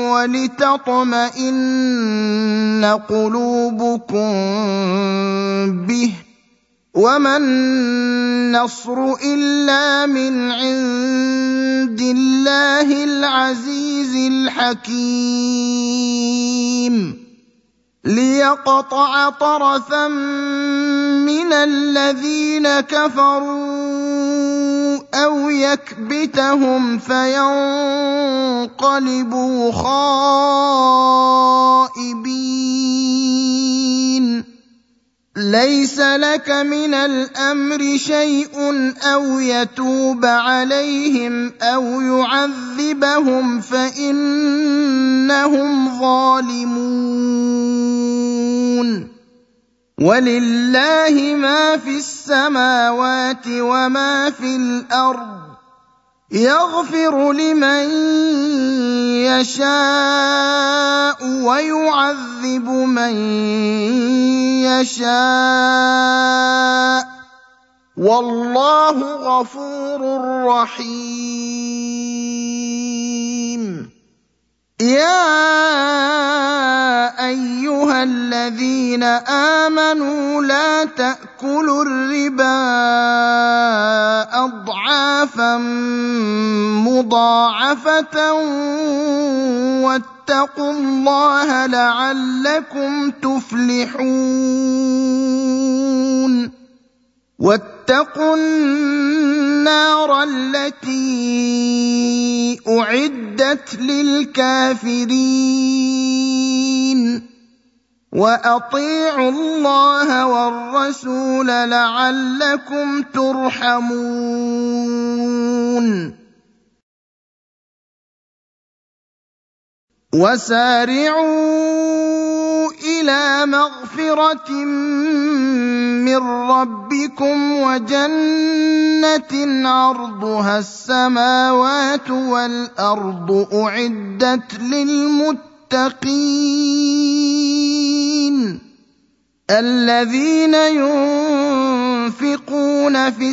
وَلِتَطْمَئِنَّ قُلُوبُكُم بِهِ ۗ وَمَا النَّصْرُ إِلَّا مِنْ عِندِ اللَّهِ الْعَزِيزِ الْحَكِيمِ لِيَقْطَعَ طَرَفًا مِّنَ الَّذِينَ كَفَرُوا أَوْ يَكْبِتَهُمْ فَيَنقَلِبُوا خَائِبِينَ لَيْسَ لَكَ مِنَ الْأَمْرِ شَيْءٌ أَوْ يَتُوبَ عَلَيْهِمْ أَوْ يُعَذِّبَهُمْ فَإِنَّهُمْ ظَالِمُونَ وَلِلَّهِ مَا فِي السَّمَاوَاتِ وَمَا فِي الْأَرْضِ يَغْفِرُ لِمَن يَشَاءُ وَيُعَذِّبُ مَن يَشَاءُ وَاللَّهُ غَفُورٌ رَّحِيمٌ يَا أَيُّهَا الَّذِينَ آمَنُوا لَا تَأْكُلُوا الرِّبَا أَضْعَافًا مُّضَاعَفَةً وَاتَّقُوا اللَّهَ لَعَلَّكُمْ تُفْلِحُونَ وَاتَّقُوا النَّارَ الَّتِي أُعِدَّتْ لِلْكَافِرِينَ وَأَطِيعُوا اللَّهَ وَالرَّسُولَ لَعَلَّكُمْ تُرْحَمُونَ وَسَارِعُوا إِلَىٰ مَغْفِرَةٍ مِّن رَّبِّكُمْ وَجَنَّةٍ عَرْضُهَا السَّمَاوَاتُ وَالْأَرْضُ أُعِدَّتْ لِلْمُتَّقِينَ الَّذِينَ يُنفِقُونَ ينفقون في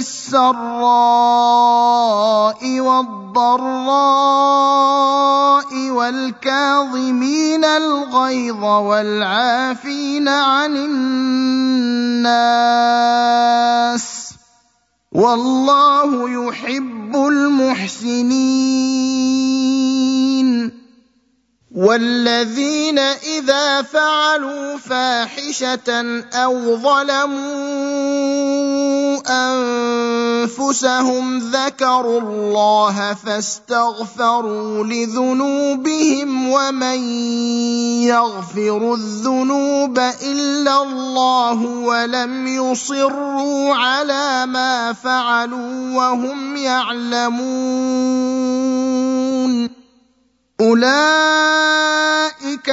السراء والضراء والكاظمين الغيظ والعافين عن الناس والله يحب المحسنين. والذين إذا فعلوا فاحشة أو ظلموا أنفسهم ذكروا الله فاستغفروا لذنوبهم ومن يغفر الذنوب إلا الله ولم يصروا على ما فعلوا وهم يعلمون أولئك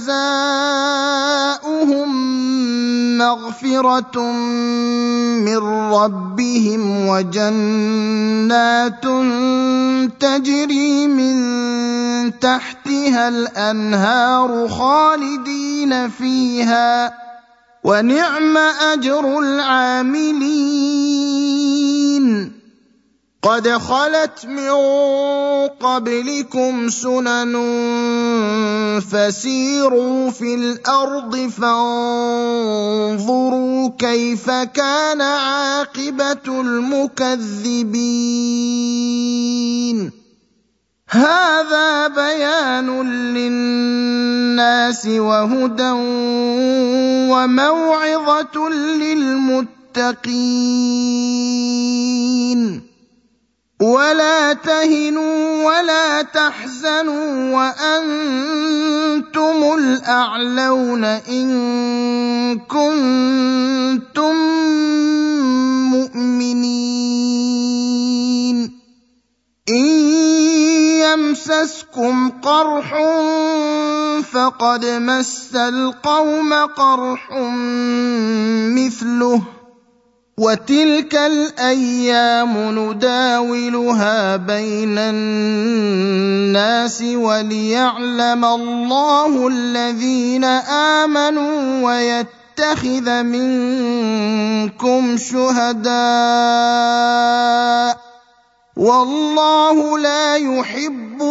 جزاؤهم مغفرة من ربهم وجنات تجري من تحتها الأنهار خالدين فيها ونعم أجر العاملين. قد خلت من قبلكم سنن فسيروا في الأرض فانظروا كيف كان عاقبة المكذبين. هذا بيان للناس وهدى وموعظة للمتقين. ولا تهنوا ولا تحزنوا وأنتم الأعلون إن كنتم مؤمنين. إن يمسسكم قرح فقد مس القوم قرح مثله وتلك الأيام نداولها بين الناس وليعلم الله الذين آمنوا ويتخذ منكم شهداء والله لا يحب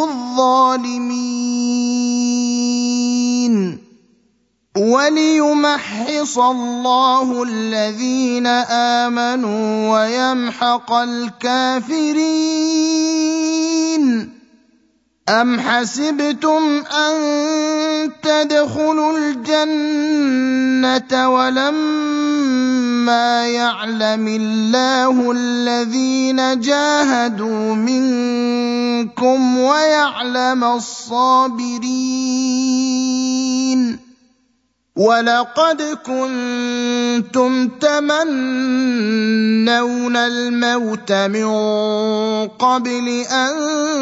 الظالمين. وليمحص الله الذين آمنوا ويمحق الكافرين. أم حسبتم أن تدخلوا الجنة ولما يعلم الله الذين جاهدوا منكم ويعلم الصابرين. ولقد كنتم تمنون الموت من قبل أن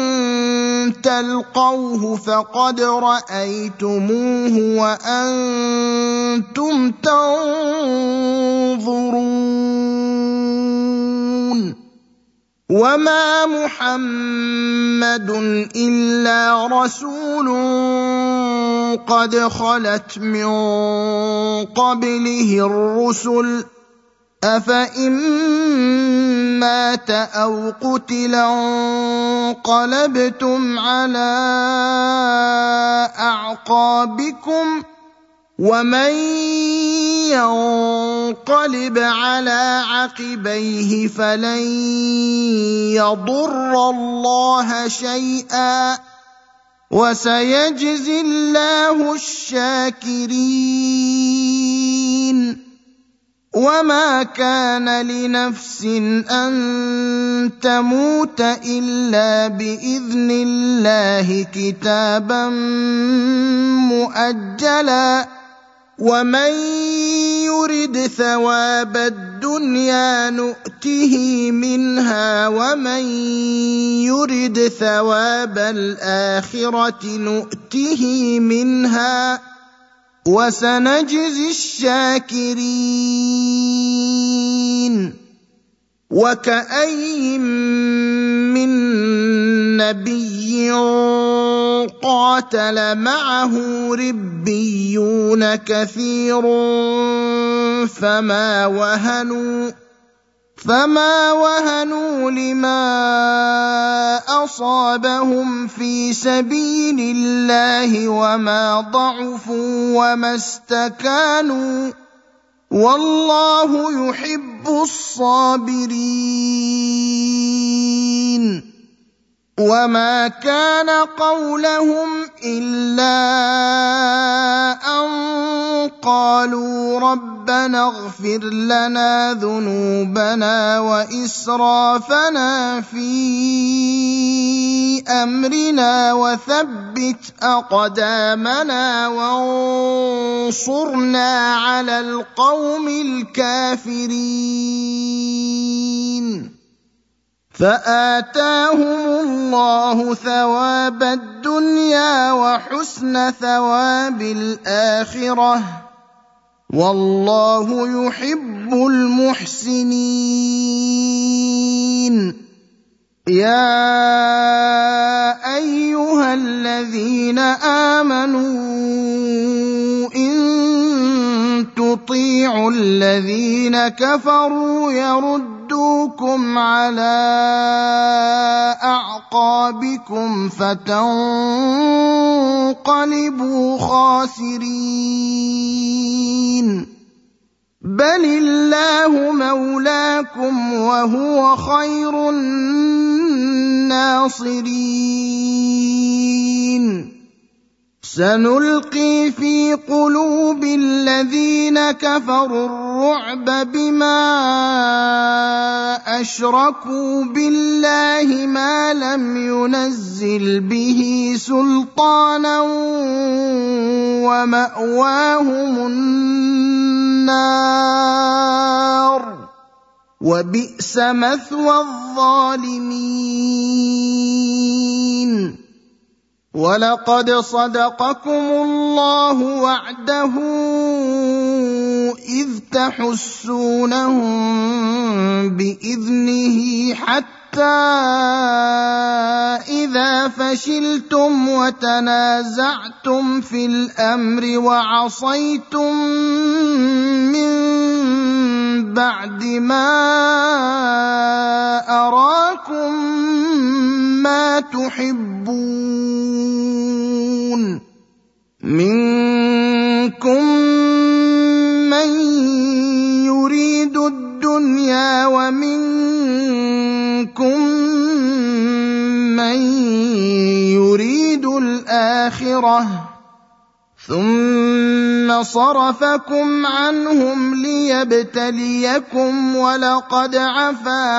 تلقوه فقد رأيتموه وأنتم تنظرون. وما محمد إلا رسول قد خلت من قبله الرسل أفإن مات أو قتل انقلبتم على أعقابكم ومن ينقلب على عقبيه فلن يضر الله شيئا وسيجزي الله الشاكرين. وما كان لنفس أن تموت إلا بإذن الله كتابا مؤجلا ومن يرد ثواب الدنيا نؤته منها ومن يرد ثواب الآخرة نؤته منها وسنجزي الشاكرين. وكأين من نبي قاتل معه ربيون كثير فما فما وهنوا لما أصابهم في سبيل الله وما ضعفوا وما استكانوا والله يحب الصابرين وما كان قولهم إلا أن قالوا ربنا اغفر لنا ذنوبنا وإسرافنا في أمرنا وثبت أقدامنا وانصرنا على القوم الكافرين فآتاهم الله ثواب الدنيا وحسن ثواب الآخرة والله يحب المحسنين يا أيها الذين آمنوا إن تطيعوا الذين كفروا يردوكم على أعقابكم فتنقلبوا خاسرين بل الله مولاكم وهو خير الناصرين سنلقي في قلوب الذين كفروا الرعب بما أشركوا بالله ما لم ينزل به سلطانا ومأواهم النار وبئس مثوى الظالمين ولقد صدقكم الله وعده إذ تحسونهم بإذنه حتى إذا فشلتم وتنازعتم في الأمر وعصيتم من بعد ما أراكم ما تحبون منكم من يريد الدنيا ومنكم من يريد الآخرة ثم صرفكم عنهم ليبتليكم ولقد عفا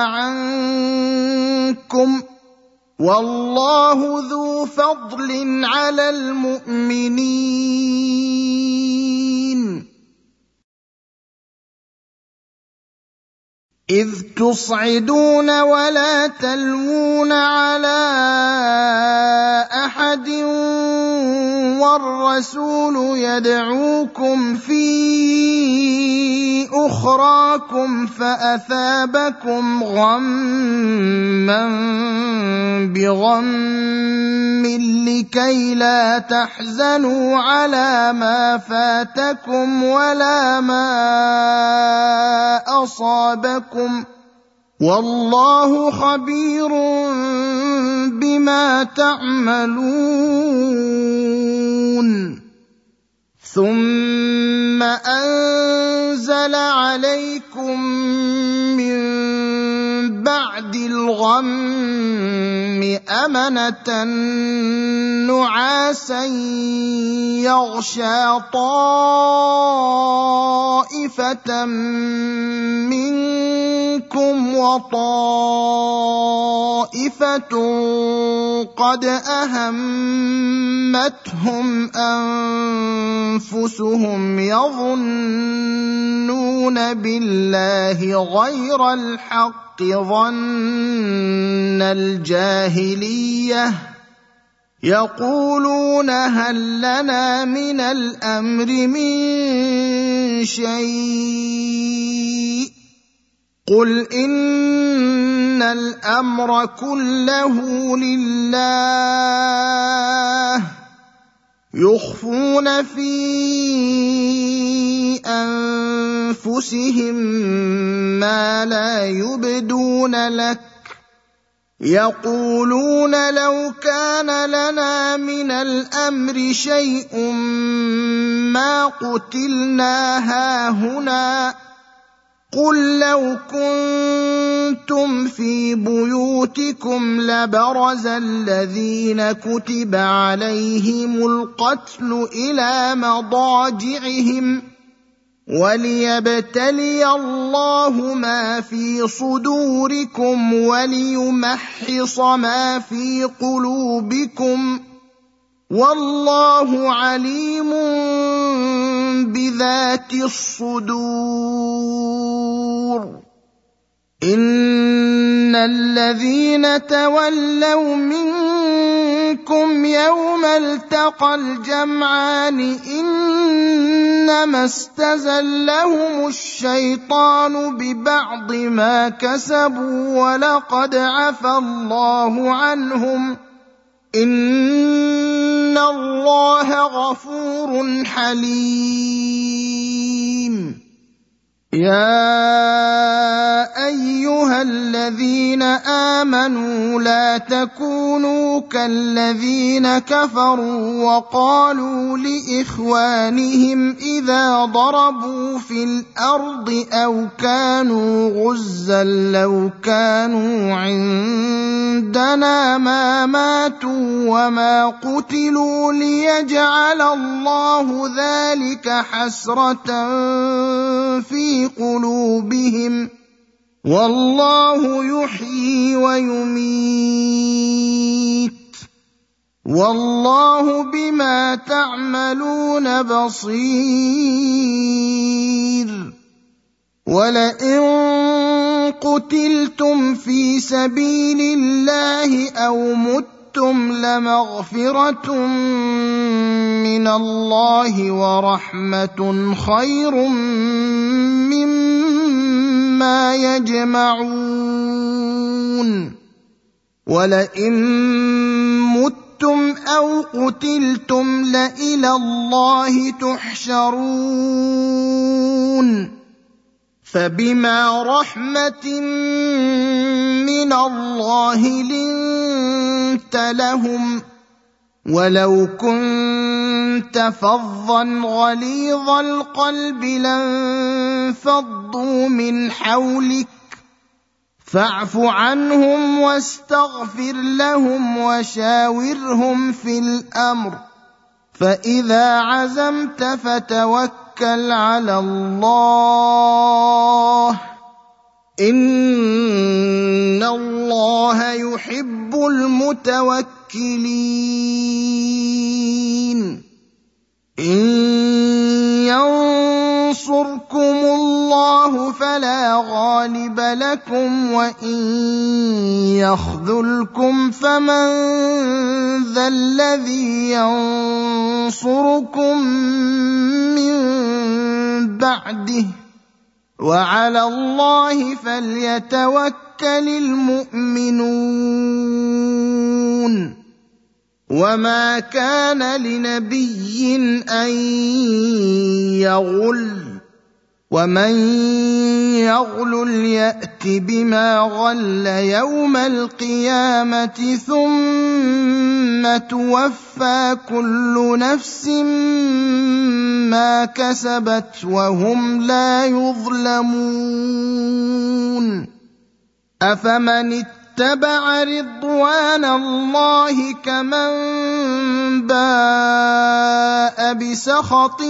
عنكم والله ذو فضل على المؤمنين إذ تصعدون ولا تلوون على أحد والرسول يدعوكم في أخراكم فأثابكم غما بغم لكي لا تحزنوا على ما فاتكم ولا ما أصابكم والله خبير بما تعملون ثم أنزل عليكم من بعد الغم أمنة نعاسا يغشى طائفة منكم وطائفة قد أهمتهم أنفسهم يظنون بالله غير الحق ظن الجاهلية يقولون هل لنا من الأمر من شيء قل إن الأمر كله لله يخفون في أنفسهم ما لا يبدون لك يقولون لو كان لنا من الأمر شيء ما قتلنا هاهنا قل لو كنتم في بيوتكم لبرز الذين كتب عليهم القتل إلى مضاجعهم وليبتلي الله ما في صدوركم وليمحص ما في قلوبكم والله عليم بذات الصدور إن الذين تولوا منكم يوم التقى الجمعان إنما استزلهم الشيطان ببعض ما كسبوا ولقد عفى الله عنهم إن الله غفور حليم يا أيها الذين آمنوا لا تكونوا كالذين كفروا وقالوا لإخوانهم إذا ضربوا في الأرض أو كانوا غزا لو كانوا عندنا ما ماتوا وما قتلوا ليجعل الله ذلك حسرة في قلوبهم والله يحيي ويميت والله بما تعملون بصير ولئن قتلتم في سبيل الله أو متم لمغفرة من الله ورحمة خير مما يجمعون ولئن متم أو قتلتم لإلى الله تحشرون فبما رحمة من الله لنت لهم ولو كنت فظا غليظ القلب لانفضوا من حولك فاعف عنهم واستغفر لهم وشاورهم في الأمر فإذا عزمت فتوكل على الله إن الله يحب المتوكلين إن ينصركم الله فلا غالب لكم وإن يخذلكم فمن ذا الذي ينصركم من بعده وعلى الله فليتوكل المؤمنون وما كان لنبي أن يغل ومن يغل يأت بما غل يوم القيامة ثم توفى كل نفس ما كسبت وهم لا يظلمون أفمن اتبع رضوان الله كمن باء بسخط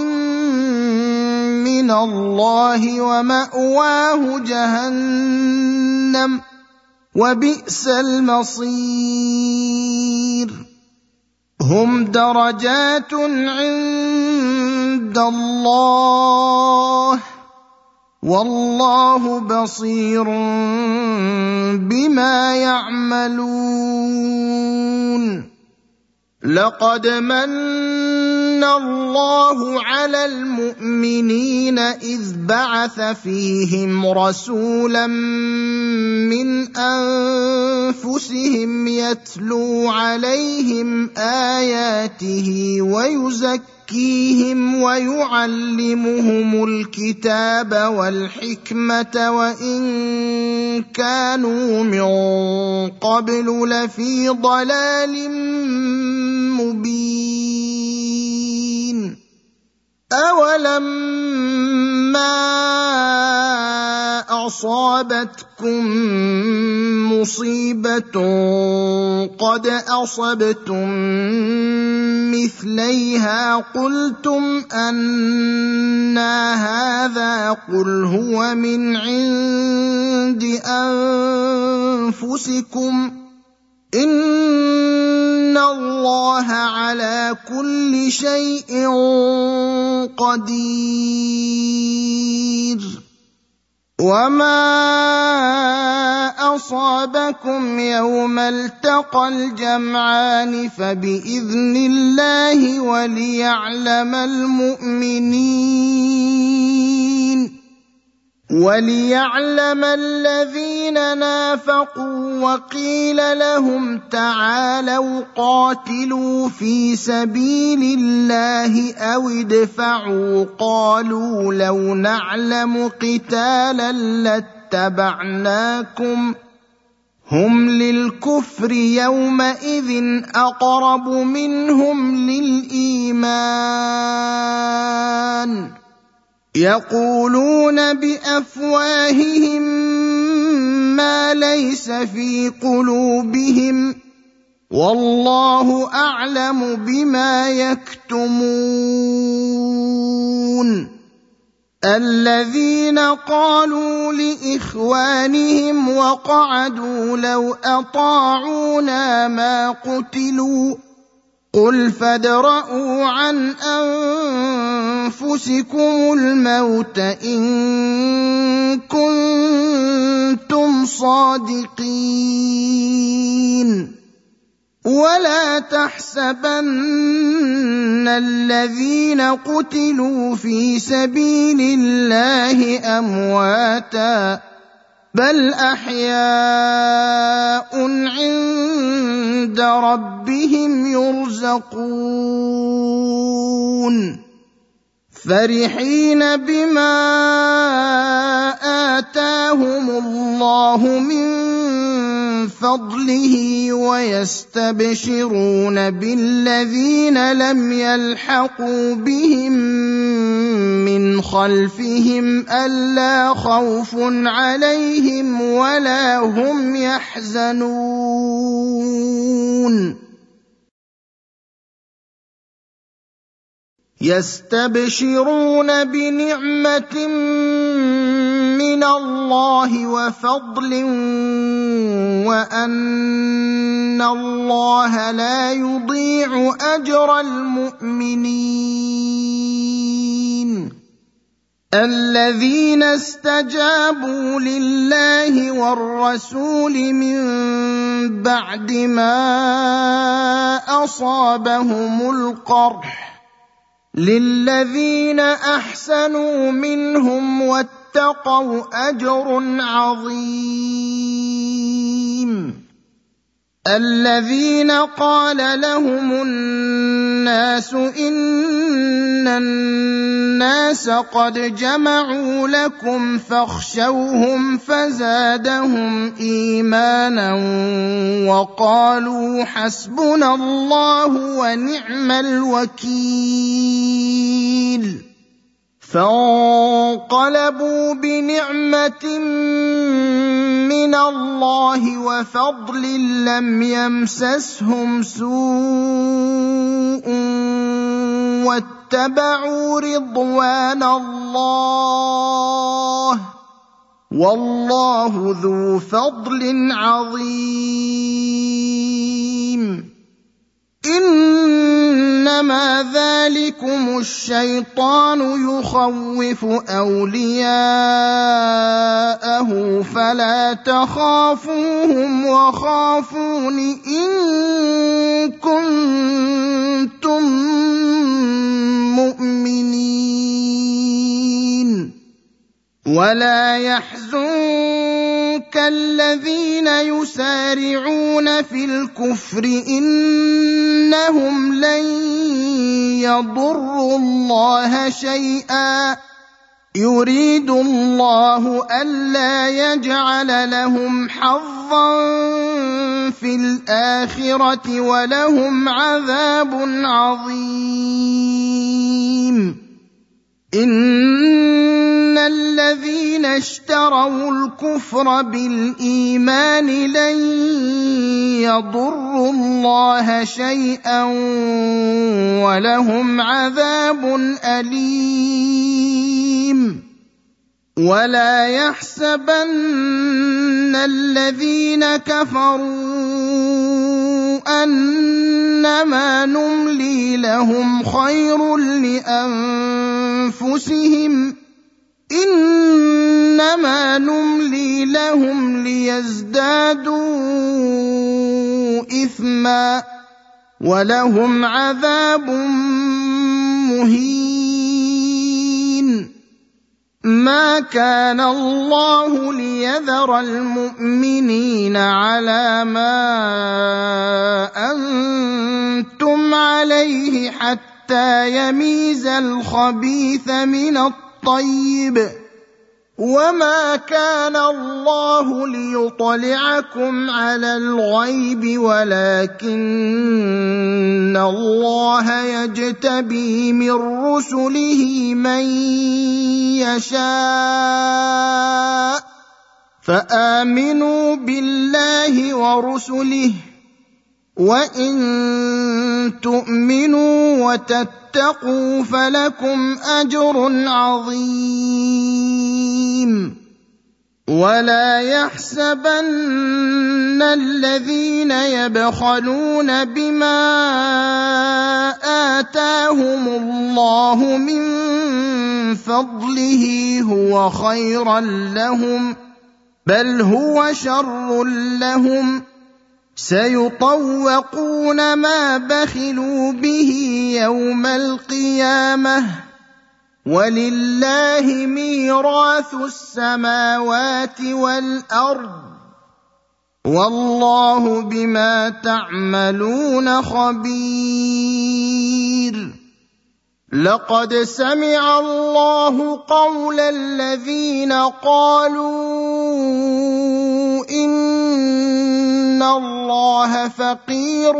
من الله ومأواه جهنم وبئس المصير هم درجات عند الله والله بصير بما يعملون لقد من اللَّهُ عَلَى الْمُؤْمِنِينَ إِذْ بَعَثَ فِيهِمْ رَسُولًا مِّنْ أَنفُسِهِمْ يَتْلُو عَلَيْهِمْ آيَاتِهِ وَيُزَكِّيهِمْ وَيُعَلِّمُهُمُ الْكِتَابَ وَالْحِكْمَةَ وَإِن كَانُوا مِن قَبْلُ لَفِي ضَلَالٍ مُّبِينٍ أَوَلَمَّا أَصَابَتْكُم مُّصِيبَةٌ قَدْ أَصَبْتُم مِّثْلَيْهَا قُلْتُمْ أَنَّىٰ هَٰذَا قُلْ هُوَ مِنْ عِندِ أَنفُسِكُمْ إِنَّ اللَّهَ عَلَىٰ كُلِّ شَيْءٍ قَدِيرٌ وَمَا أَصَابَكُمْ يَوْمَ الْتَقَى الْجَمْعَانِ فَبِإِذْنِ اللَّهِ وَلِيَعْلَمَ الَّذِينَ نَافَقُوا وَقِيلَ لَهُمْ تَعَالَوْا قَاتِلُوا فِي سَبِيلِ اللَّهِ أَوِ ادْفَعُوا قَالُوا لَوْ نَعْلَمُ قِتَالًا لَّاتَّبَعْنَاكُمْ هُمْ لِلْكُفْرِ يَوْمَئِذٍ أَقْرَبُ مِنْهُمْ لِلْإِيمَانِ يَقُولُونَ بِأَفْوَاهِهِم مَّا لَيْسَ فِي قُلُوبِهِمْ وَاللَّهُ أَعْلَمُ بِمَا يَكْتُمُونَ الَّذِينَ قَالُوا لِإِخْوَانِهِمْ وَقَعَدُوا لَوْ أَطَاعُونَا مَا قُتِلُوا قُلْ فَادْرَءُوا عَنْ أَنفُسِكُمُ الْمَوْتَ إِن كُنتُمْ صَادِقِينَ وَلَا تَحْسَبَنَّ الَّذِينَ قُتِلُوا فِي سَبِيلِ اللَّهِ أَمْوَاتًا بَلْ أَحْيَاءٌ عِندَ رَبِّهِمْ يُرْزَقُونَ فَرِحِينَ بِمَا آتَاهُمُ اللَّهُ مِن فَضْلِهِ وَيَسْتَبْشِرُونَ بِالَّذِينَ لَمْ يَلْحَقُوا بِهِم مِّنْ خَلْفِهِمْ أَلَّا خَوْفٌ عَلَيْهِمْ وَلَا هُمْ يَحْزَنُونَ يَسْتَبْشِرُونَ بِنِعْمَةٍ مِّنَ اللَّهِ وَفَضْلٍ وَأَنَّ اللَّهَ لَا يُضِيعُ أَجْرَ الْمُؤْمِنِينَ الَّذِينَ اسْتَجَابُوا لِلَّهِ وَالرَّسُولِ مِن بَعْدِ مَا أَصَابَهُمُ الْقَرْحُ لِلَّذِينَ أَحْسَنُوا مِنْهُمْ وَاتَّقَوْا أَجْرٌ عَظِيمٌ الَّذِينَ قَالَ لَهُمُ النَّاسُ إِنَّ النَّاسَ قَدْ جَمَعُوا لَكُمْ فَاخْشَوْهُمْ فَزَادَهُمْ إِيمَانًا وَقَالُوا حَسْبُنَا اللَّهُ وَنِعْمَ الْوَكِيلُ فَانقَلَبُوا بِنِعْمَةٍ مِّنَ اللَّهِ وَفَضْلٍ لَّمْ يَمْسَسْهُمْ سُوءٌ وَاتَّبَعُوا رِضْوَانَ اللَّهِ وَاللَّهُ ذُو فَضْلٍ عَظِيمٍ إِنَّمَا ذَلِكُمُ الشَّيْطَانُ يُخَوِّفُ أَوْلِيَاءَهُ فَلَا تَخَافُوهُمْ وَخَافُونِ إِن كُنتُم ولا يحزنك الذين يسارعون في الكفر إنهم لن يضروا الله شيئا يريد الله ألا يجعل لهم حظا في الآخرة ولهم عذاب عظيم إن الذين اشتروا الكفر بالإيمان لن يضروا الله شيئا ولهم عذاب أليم ولا يحسبن الذين كفروا أنما نملي لهم خير لأنفسهم إنما نملي لهم ليزدادوا إثما ولهم عذاب مهين ما كان الله ليذر المؤمنين على ما أنتم عليه حتى يميز الخبيث من الطيب وما كان الله ليطلعكم على الغيب ولكن الله يجتبي من رسله من يشاء فآمنوا بالله ورسله وإن تؤمنوا وتتقوا فلكم أجر عظيم ولا يحسبن الذين يبخلون بما آتاهم الله من فضله هو خيرا لهم بل هو شر لهم سيطوقون ما بخلوا به يوم القيامة ولله ميراث السماوات والأرض والله بما تعملون خبير لقد سمع الله قول الذين قالوا إن الله فقير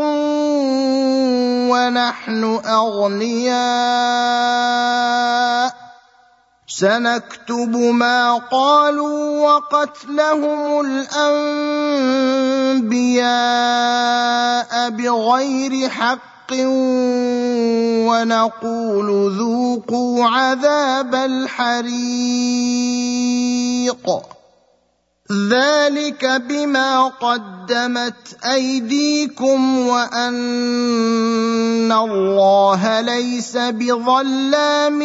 ونحن أغنياء سنكتب ما قالوا وقتلهم الأنبياء بغير حق ونقول ذوقوا عذاب الحريق ذلك بما قدمت أيديكم وأن الله ليس بظلام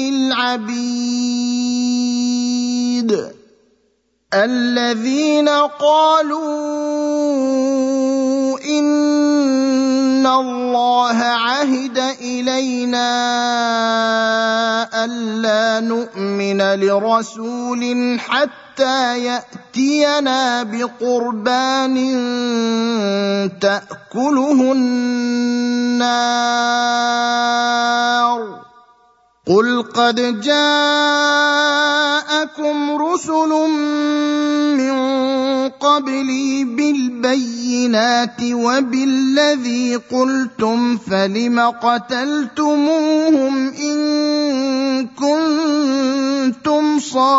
للعبيد الذين قالوا إن الله عهد إلينا ألا نؤمن لرسول حتى يأتينا بقربان تأكله النار قل قد جاءكم رسل من قبلي بالبينات وبالذي قلتم فلم قتلتموهم إن كنتم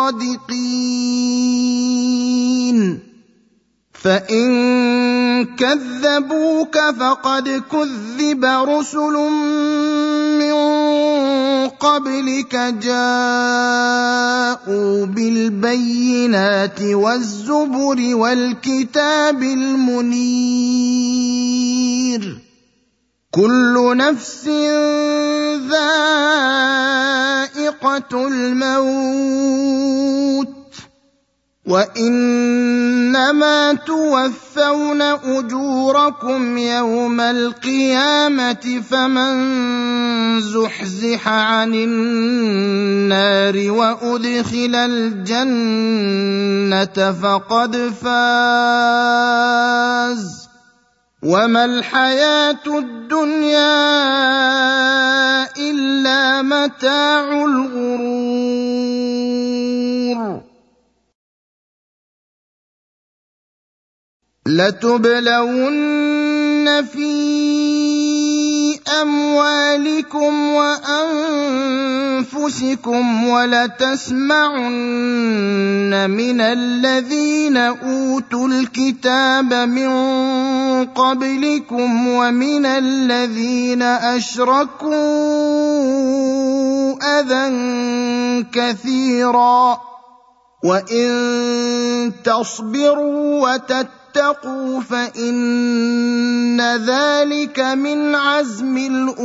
صادقين فإن كذبوك فقد كذب رسل من قبلك جاءوا بالبينات والزبر والكتاب المنير كل نفس ذائقة الموت وإنما توفون أجوركم يوم القيامة فمن زحزح عن النار وأدخل الجنة فقد فاز وما الحياة الدنيا إلا متاع الغرور لتبلون في أموالكم وأنفسكم ولتسمعن من الذين أوتوا الكتاب من قبلكم ومن الذين أشركوا أذى كثيرا وإن تصبروا وتتقوا فإن ذلك من عزم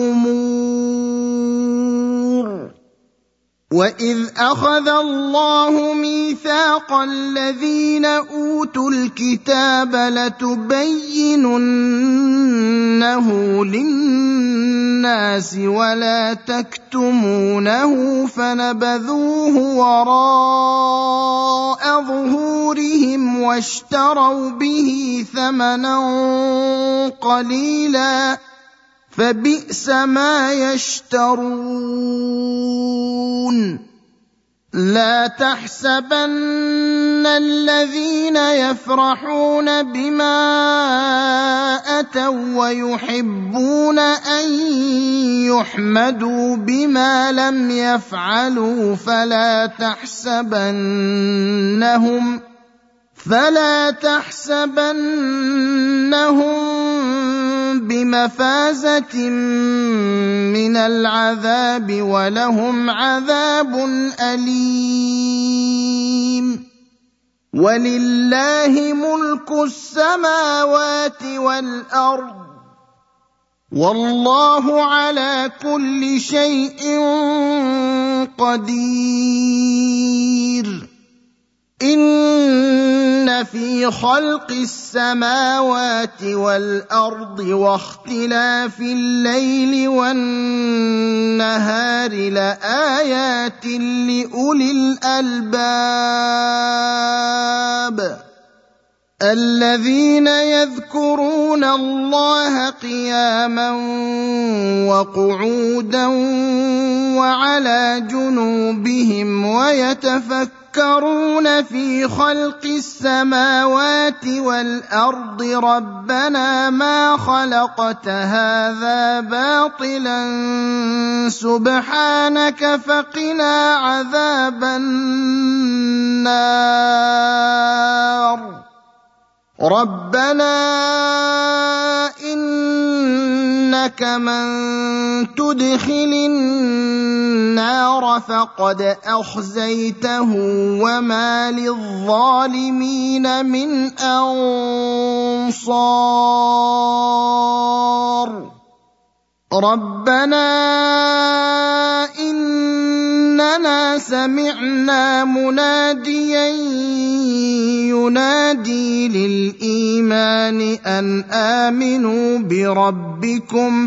الأمور وإذ أخذ الله ميثاق الذين أوتوا الكتاب لتبيننه للناس ولا تكتمونه فنبذوه وراء ظهورهم واشتروا به ثمنا قليلا فبئس ما يشترون لا تحسبن الذين يفرحون بما أتوا ويحبون أن يحمدوا بما لم يفعلوا فلا تحسبنهم بمفازة من العذاب ولهم عذاب أليم ولله ملك السماوات والأرض والله على كل شيء قدير إن في خلق السماوات والأرض واختلاف الليل والنهار لآيات لأولي الألباب الذين يذكرون الله قياما وقعودا وعلى جنوبهم ويتفكرون في خلق السماوات والأرض ربنا ما خلقت هذا باطلا سبحانك فقنا عذاب النار ربنا إنك من تدخل النار فقد أخزيته وما للظالمين من أنصار ربنا إننا سمعنا مناديا ينادي للإيمان أن آمنوا بربكم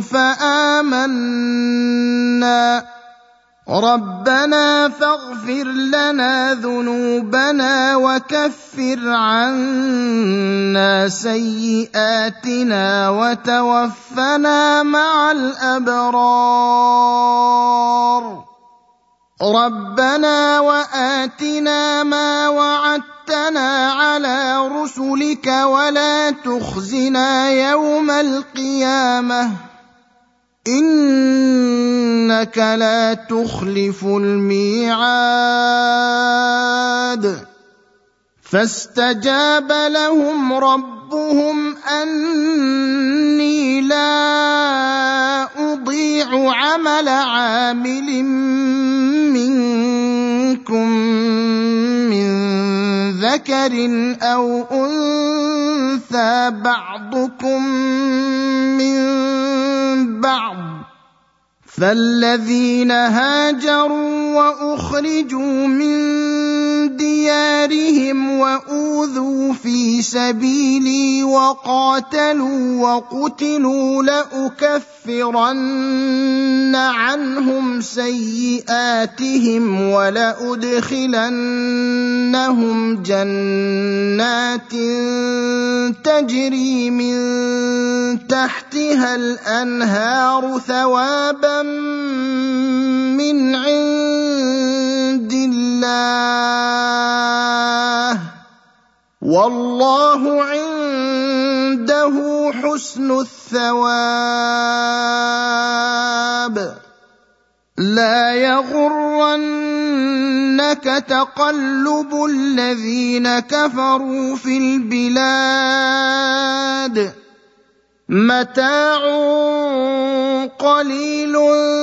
فآمنا ربنا فاغفر لنا ذنوبنا وكفر عنا سيئاتنا وتوفنا مع الأبرار ربنا وآتنا ما وعدتنا على رسلك ولا تخزنا يوم القيامة إنك لا تخلف الميعاد فاستجاب لهم ربهم أني لا أضيع عمل عامل منكم من ذكر أو أنثى بعضكم من بعض فالذين هاجروا وأخرجوا من ديارهم وأوذوا في سبيلي وقاتلوا وقتلوا لأكفرن عنهم سيئاتهم ولأدخلنهم جنات تجري من تحتها الأنهار ثوابا من عند الله والله عنده حسن الثواب. لا يغرنك تقلب الذين كفروا في البلاد متاع قليل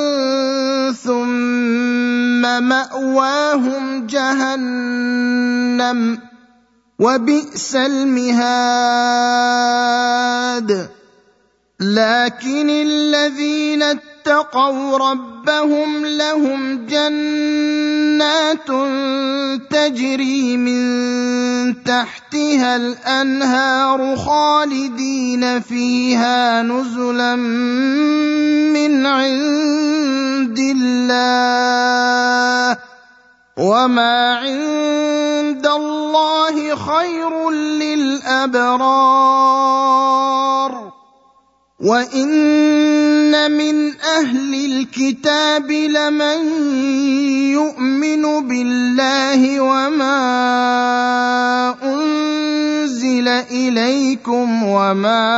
ثم مأواهم جهنم وبئس المهاد. لكن الذين اتقوا ربهم لهم جنات تجري من تحتها الأنهار خالدين فيها نزلا من عند الله وما عند الله خير للأبرار. وإن من أهل الكتاب لمن يؤمن بالله وما أنزل إليكم وما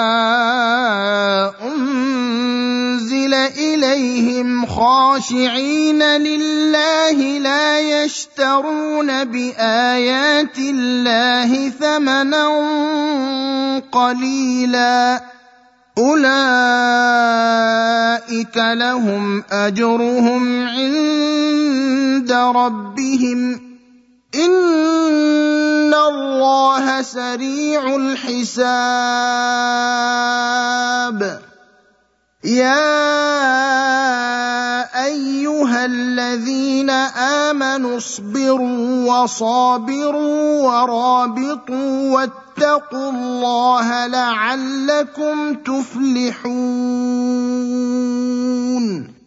أنزل إليهم خاشعين لله لا يشترون بآيات الله ثمنا قليلا أولئك لهم أجرهم عند ربهم إن الله سريع الحساب. يا أيها الذين آمنوا اصبروا وصابروا ورابطوا واتقوا الله لعلكم تفلحون.